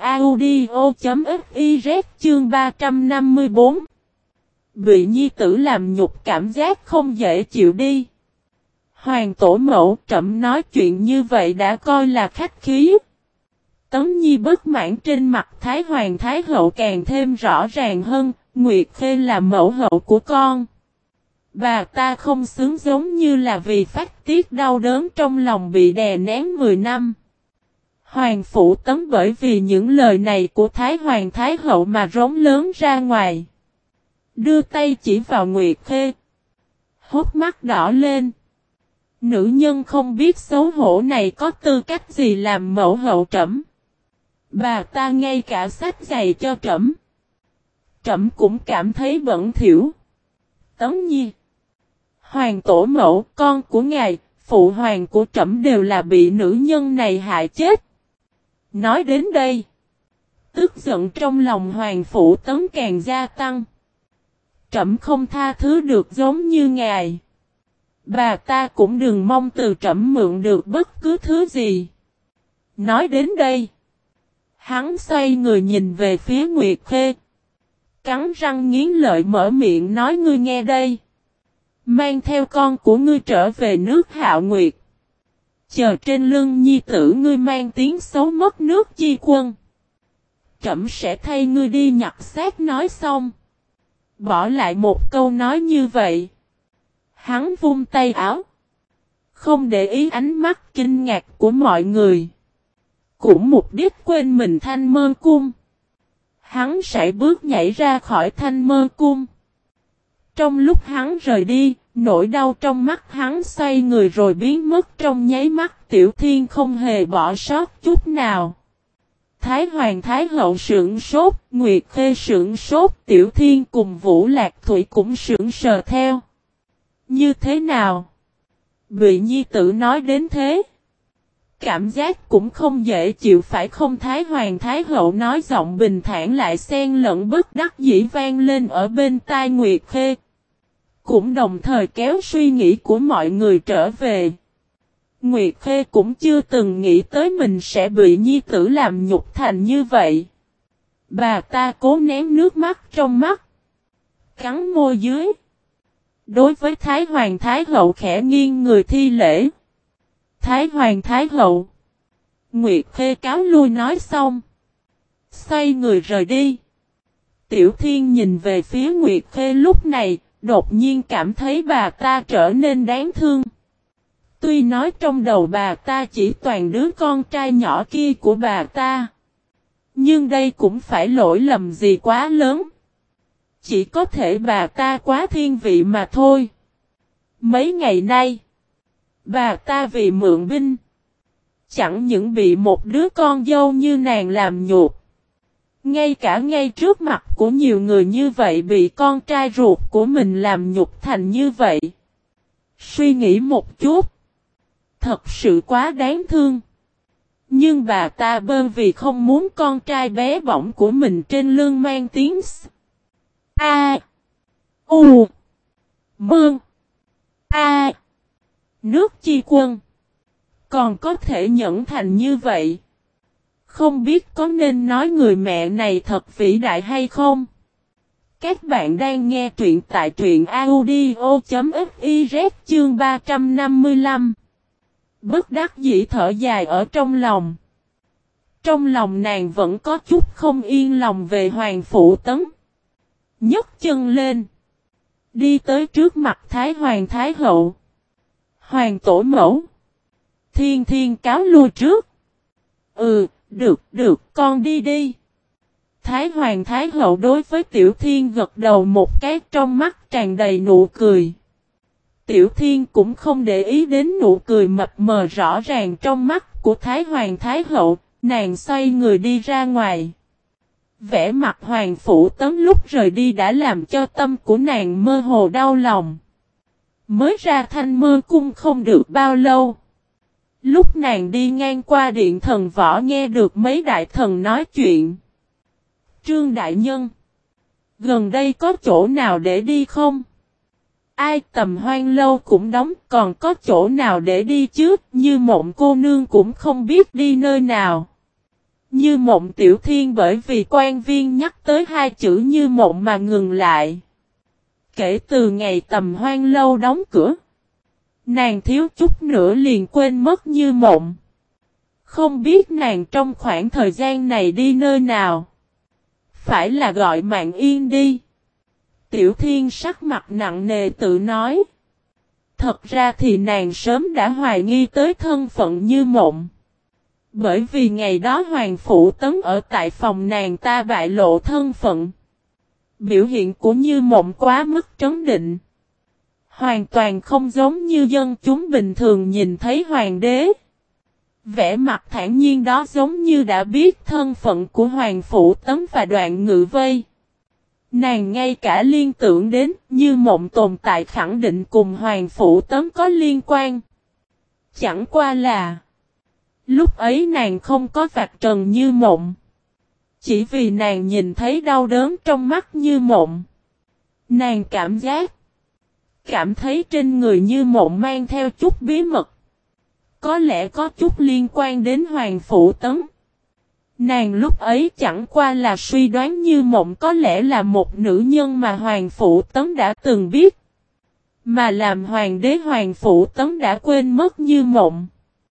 audio.fiz chương ba trăm năm mươi bốn. Bị nhi tử làm nhục cảm giác không dễ chịu đi. Hoàng tổ mẫu trẫm nói chuyện như vậy đã coi là khách khí. Tấn Nhi bất mãn trên mặt Thái Hoàng Thái Hậu càng thêm rõ ràng hơn, Nguyệt Khê là mẫu hậu của con. Bà ta không xứng giống như là vì phát tiết đau đớn trong lòng bị đè nén mười năm. Hoàng Phủ Tấn bởi vì những lời này của Thái Hoàng Thái Hậu mà rống lớn ra ngoài. Đưa tay chỉ vào Nguyệt Khê. Hốt mắt đỏ lên. Nữ nhân không biết xấu hổ này có tư cách gì làm mẫu hậu trẫm. Bà ta ngay cả sách giày cho trẫm. Trẫm cũng cảm thấy bẩn thỉu. Tấn Nhi. Hoàng tổ mẫu, con của ngài, phụ hoàng của trẫm đều là bị nữ nhân này hại chết. Nói đến đây, tức giận trong lòng Hoàng Phủ Tấn càng gia tăng. trẫm không tha thứ được giống như ngài. Bà ta cũng đừng mong từ trẫm mượn được bất cứ thứ gì. Nói đến đây, hắn xoay người nhìn về phía Nguyệt Khê. Cắn răng nghiến lợi mở miệng nói ngươi nghe đây. Mang theo con của ngươi trở về nước Hạo Nguyệt. Chờ trên lưng nhi tử ngươi mang tiếng xấu mất nước chi quân. Trẫm sẽ thay ngươi đi nhặt xác nói xong. Bỏ lại một câu nói như vậy. Hắn vung tay áo. Không để ý ánh mắt kinh ngạc của mọi người. Cũng mục đích quên mình Thanh Mơ Cung. Hắn sải bước nhảy ra khỏi Thanh Mơ Cung. Trong lúc hắn rời đi, nỗi đau trong mắt hắn xoay người rồi biến mất trong nháy mắt. Tiểu Thiên không hề bỏ sót chút nào. Thái Hoàng Thái Hậu sững sốt, Nguyệt Khê sững sốt, Tiểu Thiên cùng Vũ Lạc Thủy cũng sững sờ theo. Như thế nào? Bị nhi tử nói đến thế. Cảm giác cũng không dễ chịu phải không? Thái Hoàng Thái Hậu nói giọng bình thản lại xen lẫn bất đắc dĩ vang lên ở bên tai Nguyệt Khê. Cũng đồng thời kéo suy nghĩ của mọi người trở về. Nguyệt Khê cũng chưa từng nghĩ tới mình sẽ bị nhi tử làm nhục thành như vậy. Bà ta cố nén nước mắt trong mắt. Cắn môi dưới. Đối với Thái Hoàng Thái Hậu khẽ nghiêng người thi lễ. Thái Hoàng Thái Hậu. Nguyệt Khê cáo lui nói xong. Xoay người rời đi. Tiểu Thiên nhìn về phía Nguyệt Khê lúc này, đột nhiên cảm thấy bà ta trở nên đáng thương. Tuy nói trong đầu bà ta chỉ toàn đứa con trai nhỏ kia của bà ta. Nhưng đây cũng phải lỗi lầm gì quá lớn. Chỉ có thể bà ta quá thiên vị mà thôi. Mấy ngày nay, bà ta vì mượn binh. Chẳng những bị một đứa con dâu như nàng làm nhục. Ngay cả ngay trước mặt của nhiều người như vậy bị con trai ruột của mình làm nhục thành như vậy. Suy nghĩ một chút. Thật sự quá đáng thương. Nhưng bà ta bơ vì không muốn con trai bé bỏng của mình trên lưng mang tiếng A. U. Mương. A. Nước chi quân. Còn có thể nhẫn thành như vậy. Không biết có nên nói người mẹ này thật vĩ đại hay không? Các bạn đang nghe truyện tại truyện audio.fiz chương ba trăm năm mươi lăm. Bất đắc dĩ thở dài ở trong lòng. Trong lòng nàng vẫn có chút không yên lòng về Hoàng Phụ Tấn. Nhấc chân lên. Đi tới trước mặt Thái Hoàng Thái Hậu. Hoàng Tổ Mẫu. Thiên Thiên cáo lui trước. Ừ, được, được, con đi đi. Thái Hoàng Thái Hậu đối với Tiểu Thiên gật đầu một cái, trong mắt tràn đầy nụ cười. Tiểu Thiên cũng không để ý đến nụ cười mập mờ rõ ràng trong mắt của Thái Hoàng Thái Hậu, nàng xoay người đi ra ngoài. Vẻ mặt Hoàng Phủ Tấn lúc rời đi đã làm cho tâm của nàng mơ hồ đau lòng. Mới ra Thanh Mơ Cung không được bao lâu. Lúc nàng đi ngang qua điện thần võ nghe được mấy đại thần nói chuyện. Trương Đại Nhân, gần đây có chỗ nào để đi không? Ai Tầm Hoan Lâu cũng đóng, còn có chỗ nào để đi chứ? Như Mộng cô nương cũng không biết đi nơi nào. Như Mộng Tiểu Thiên bởi vì quan viên nhắc tới hai chữ Như Mộng mà ngừng lại. Kể từ ngày Tầm Hoan Lâu đóng cửa, nàng thiếu chút nữa liền quên mất Như Mộng. Không biết nàng trong khoảng thời gian này đi nơi nào. Phải là gọi Mạng Yên đi. Tiểu Thiên sắc mặt nặng nề tự nói. Thật ra thì nàng sớm đã hoài nghi tới thân phận Như Mộng. Bởi vì ngày đó Hoàng Phủ Tấn ở tại phòng nàng ta bại lộ thân phận. Biểu hiện của Như Mộng quá mức trấn định. Hoàn toàn không giống như dân chúng bình thường nhìn thấy hoàng đế. Vẻ mặt thản nhiên đó giống như đã biết thân phận của Hoàng Phủ Tấn và Đoạn Ngự Vây. Nàng ngay cả liên tưởng đến Như Mộng tồn tại khẳng định cùng Hoàng Phủ Tấn có liên quan. Chẳng qua là lúc ấy nàng không có vạch trần Như Mộng. Chỉ vì nàng nhìn thấy đau đớn trong mắt Như Mộng. Nàng cảm giác. Cảm thấy trên người Như Mộng mang theo chút bí mật. Có lẽ có chút liên quan đến Hoàng Phủ Tấn. Nàng lúc ấy chẳng qua là suy đoán Như Mộng có lẽ là một nữ nhân mà Hoàng Phủ Tấn đã từng biết. Mà làm Hoàng đế Hoàng Phủ Tấn đã quên mất Như Mộng.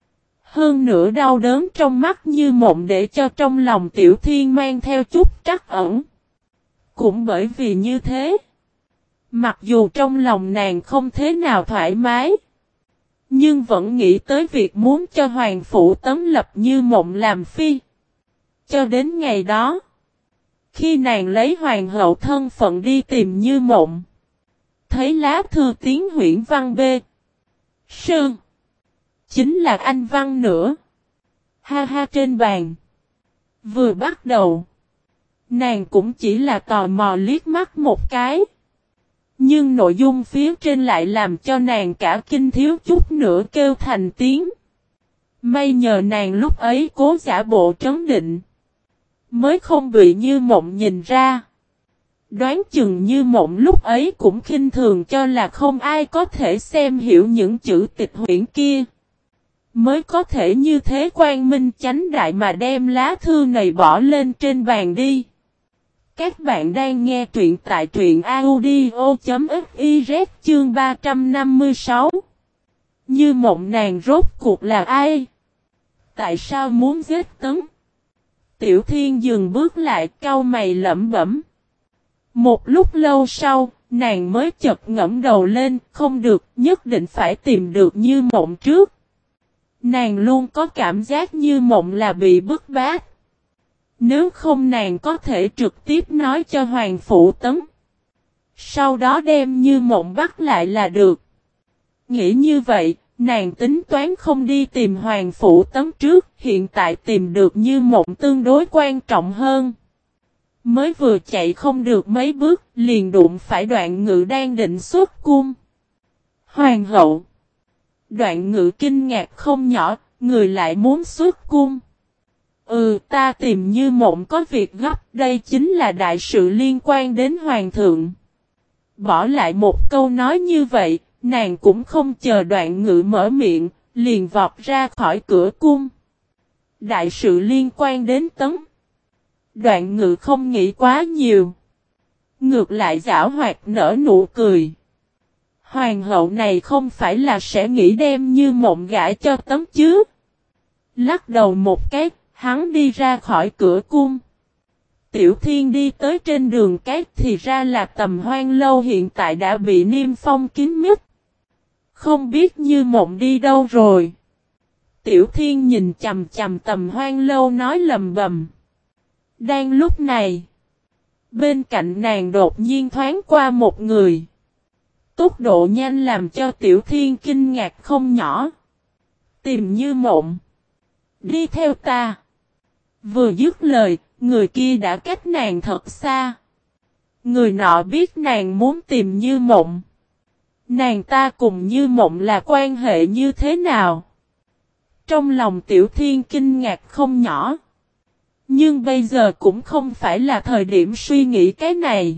Hơn nữa đau đớn trong mắt Như Mộng để cho trong lòng Tiểu Thiên mang theo chút trắc ẩn. Cũng bởi vì như thế. Mặc dù trong lòng nàng không thế nào thoải mái. Nhưng vẫn nghĩ tới việc muốn cho Hoàng Phủ Tấn lập Như Mộng làm phi. Cho đến ngày đó. Khi nàng lấy hoàng hậu thân phận đi tìm Như Mộng. Thấy lá thư tiếng Huyễn Văn B. Sơn. Chính là anh Văn nữa. Ha ha trên bàn. Vừa bắt đầu. Nàng cũng chỉ là tò mò liếc mắt một cái. Nhưng nội dung phía trên lại làm cho nàng cả kinh thiếu chút nữa kêu thành tiếng. May nhờ nàng lúc ấy cố giả bộ trấn định. Mới không bị Như Mộng nhìn ra. Đoán chừng Như Mộng lúc ấy cũng khinh thường cho là không ai có thể xem hiểu những chữ tịch huyễn kia. Mới có thể như thế quang minh chánh đại mà đem lá thư này bỏ lên trên bàn đi. Các bạn đang nghe truyện tại truyện audio chấm fiz chương ba trăm năm mươi sáu. Như Mộng nàng rốt cuộc là ai? Tại sao muốn giết Tấn? Tiểu Thiên dừng bước lại cau mày lẩm bẩm. Một lúc lâu sau, nàng mới chợt ngẫm đầu lên, không được, nhất định phải tìm được Như Mộng trước. Nàng luôn có cảm giác Như Mộng là bị bức bách. Nếu không nàng có thể trực tiếp nói cho Hoàng Phủ Tấn. Sau đó đem Như Mộng bắt lại là được. Nghĩ như vậy, nàng tính toán không đi tìm Hoàng Phủ Tấn trước, hiện tại tìm được Như Mộng tương đối quan trọng hơn. Mới vừa chạy không được mấy bước, liền đụng phải Đoạn Ngự đang định xuất cung. Hoàng hậu. Đoạn Ngự kinh ngạc không nhỏ, người lại muốn xuất cung. Ừ, ta tìm Như Mộng có việc gấp, đây chính là đại sự liên quan đến Hoàng thượng. Bỏ lại một câu nói như vậy, nàng cũng không chờ Đoạn Ngự mở miệng, liền vọt ra khỏi cửa cung. Đại sự liên quan đến Tấn. Đoạn Ngự không nghĩ quá nhiều. Ngược lại giảo hoạt nở nụ cười. Hoàng hậu này không phải là sẽ nghĩ đem Như Mộng gả cho Tấn chứ. Lắc đầu một cái, hắn đi ra khỏi cửa cung. Tiểu Thiên đi tới trên đường cái thì ra là Tầm Hoan Lâu hiện tại đã bị niêm phong kín mít. Không biết Như Mộng đi đâu rồi. Tiểu Thiên nhìn chầm chầm Tầm Hoan Lâu nói lầm bầm. Đang lúc này, bên cạnh nàng đột nhiên thoáng qua một người. Tốc độ nhanh làm cho Tiểu Thiên kinh ngạc không nhỏ. Tìm Như Mộng. Đi theo ta. Vừa dứt lời, người kia đã cách nàng thật xa. Người nọ biết nàng muốn tìm Như Mộng. Nàng ta cùng Như Mộng là quan hệ như thế nào? Trong lòng Tiểu Thiên kinh ngạc không nhỏ. Nhưng bây giờ cũng không phải là thời điểm suy nghĩ cái này.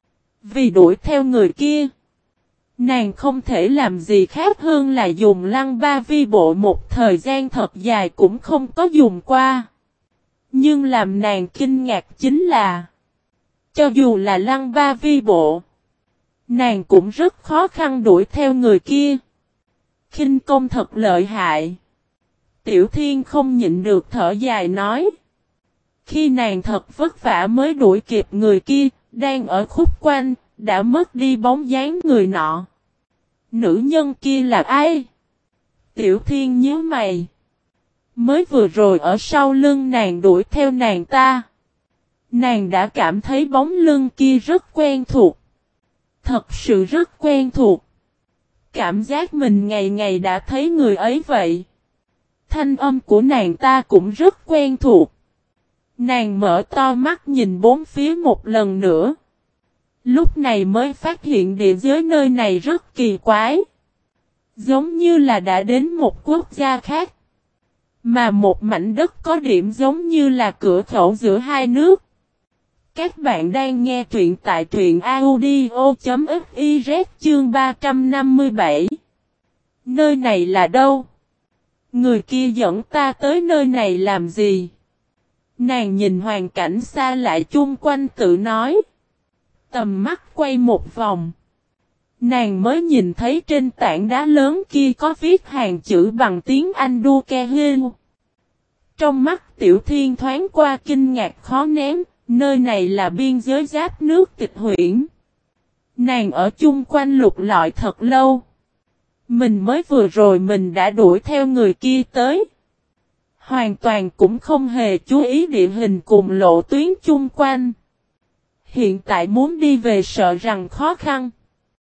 Vì đuổi theo người kia. Nàng không thể làm gì khác hơn là dùng lăng ba vi bộ một thời gian thật dài cũng không có dùng qua. Nhưng làm nàng kinh ngạc chính là. Cho dù là lăng ba vi bộ. Nàng cũng rất khó khăn đuổi theo người kia. Khinh công thật lợi hại. Tiểu Thiên không nhịn được thở dài nói. Khi nàng thật vất vả mới đuổi kịp người kia, đang ở khúc quanh, đã mất đi bóng dáng người nọ. Nữ nhân kia là ai? Tiểu Thiên nhíu mày. Mới vừa rồi ở sau lưng nàng đuổi theo nàng ta. Nàng đã cảm thấy bóng lưng kia rất quen thuộc. Thật sự rất quen thuộc. Cảm giác mình ngày ngày đã thấy người ấy vậy. Thanh âm của nàng ta cũng rất quen thuộc. Nàng mở to mắt nhìn bốn phía một lần nữa. Lúc này mới phát hiện địa giới nơi này rất kỳ quái. Giống như là đã đến một quốc gia khác. Mà một mảnh đất có điểm giống như là cửa khẩu giữa hai nước. Các bạn đang nghe truyện tại truyện audio.fiz chương ba trăm năm mươi bảy. Nơi này là đâu? Người kia dẫn ta tới nơi này làm gì? Nàng nhìn hoàn cảnh xa lạ chung quanh tự nói. Tầm mắt quay một vòng. Nàng mới nhìn thấy trên tảng đá lớn kia có viết hàng chữ bằng tiếng Anh Duke Hill. Trong mắt Tiểu Thiên thoáng qua kinh ngạc khó nén, nơi này là biên giới giáp nước Tịch Huyễn. Nàng ở chung quanh lục lọi thật lâu. Mình mới vừa rồi mình đã đuổi theo người kia tới. Hoàn toàn cũng không hề chú ý địa hình cùng lộ tuyến chung quanh. Hiện tại muốn đi về sợ rằng khó khăn.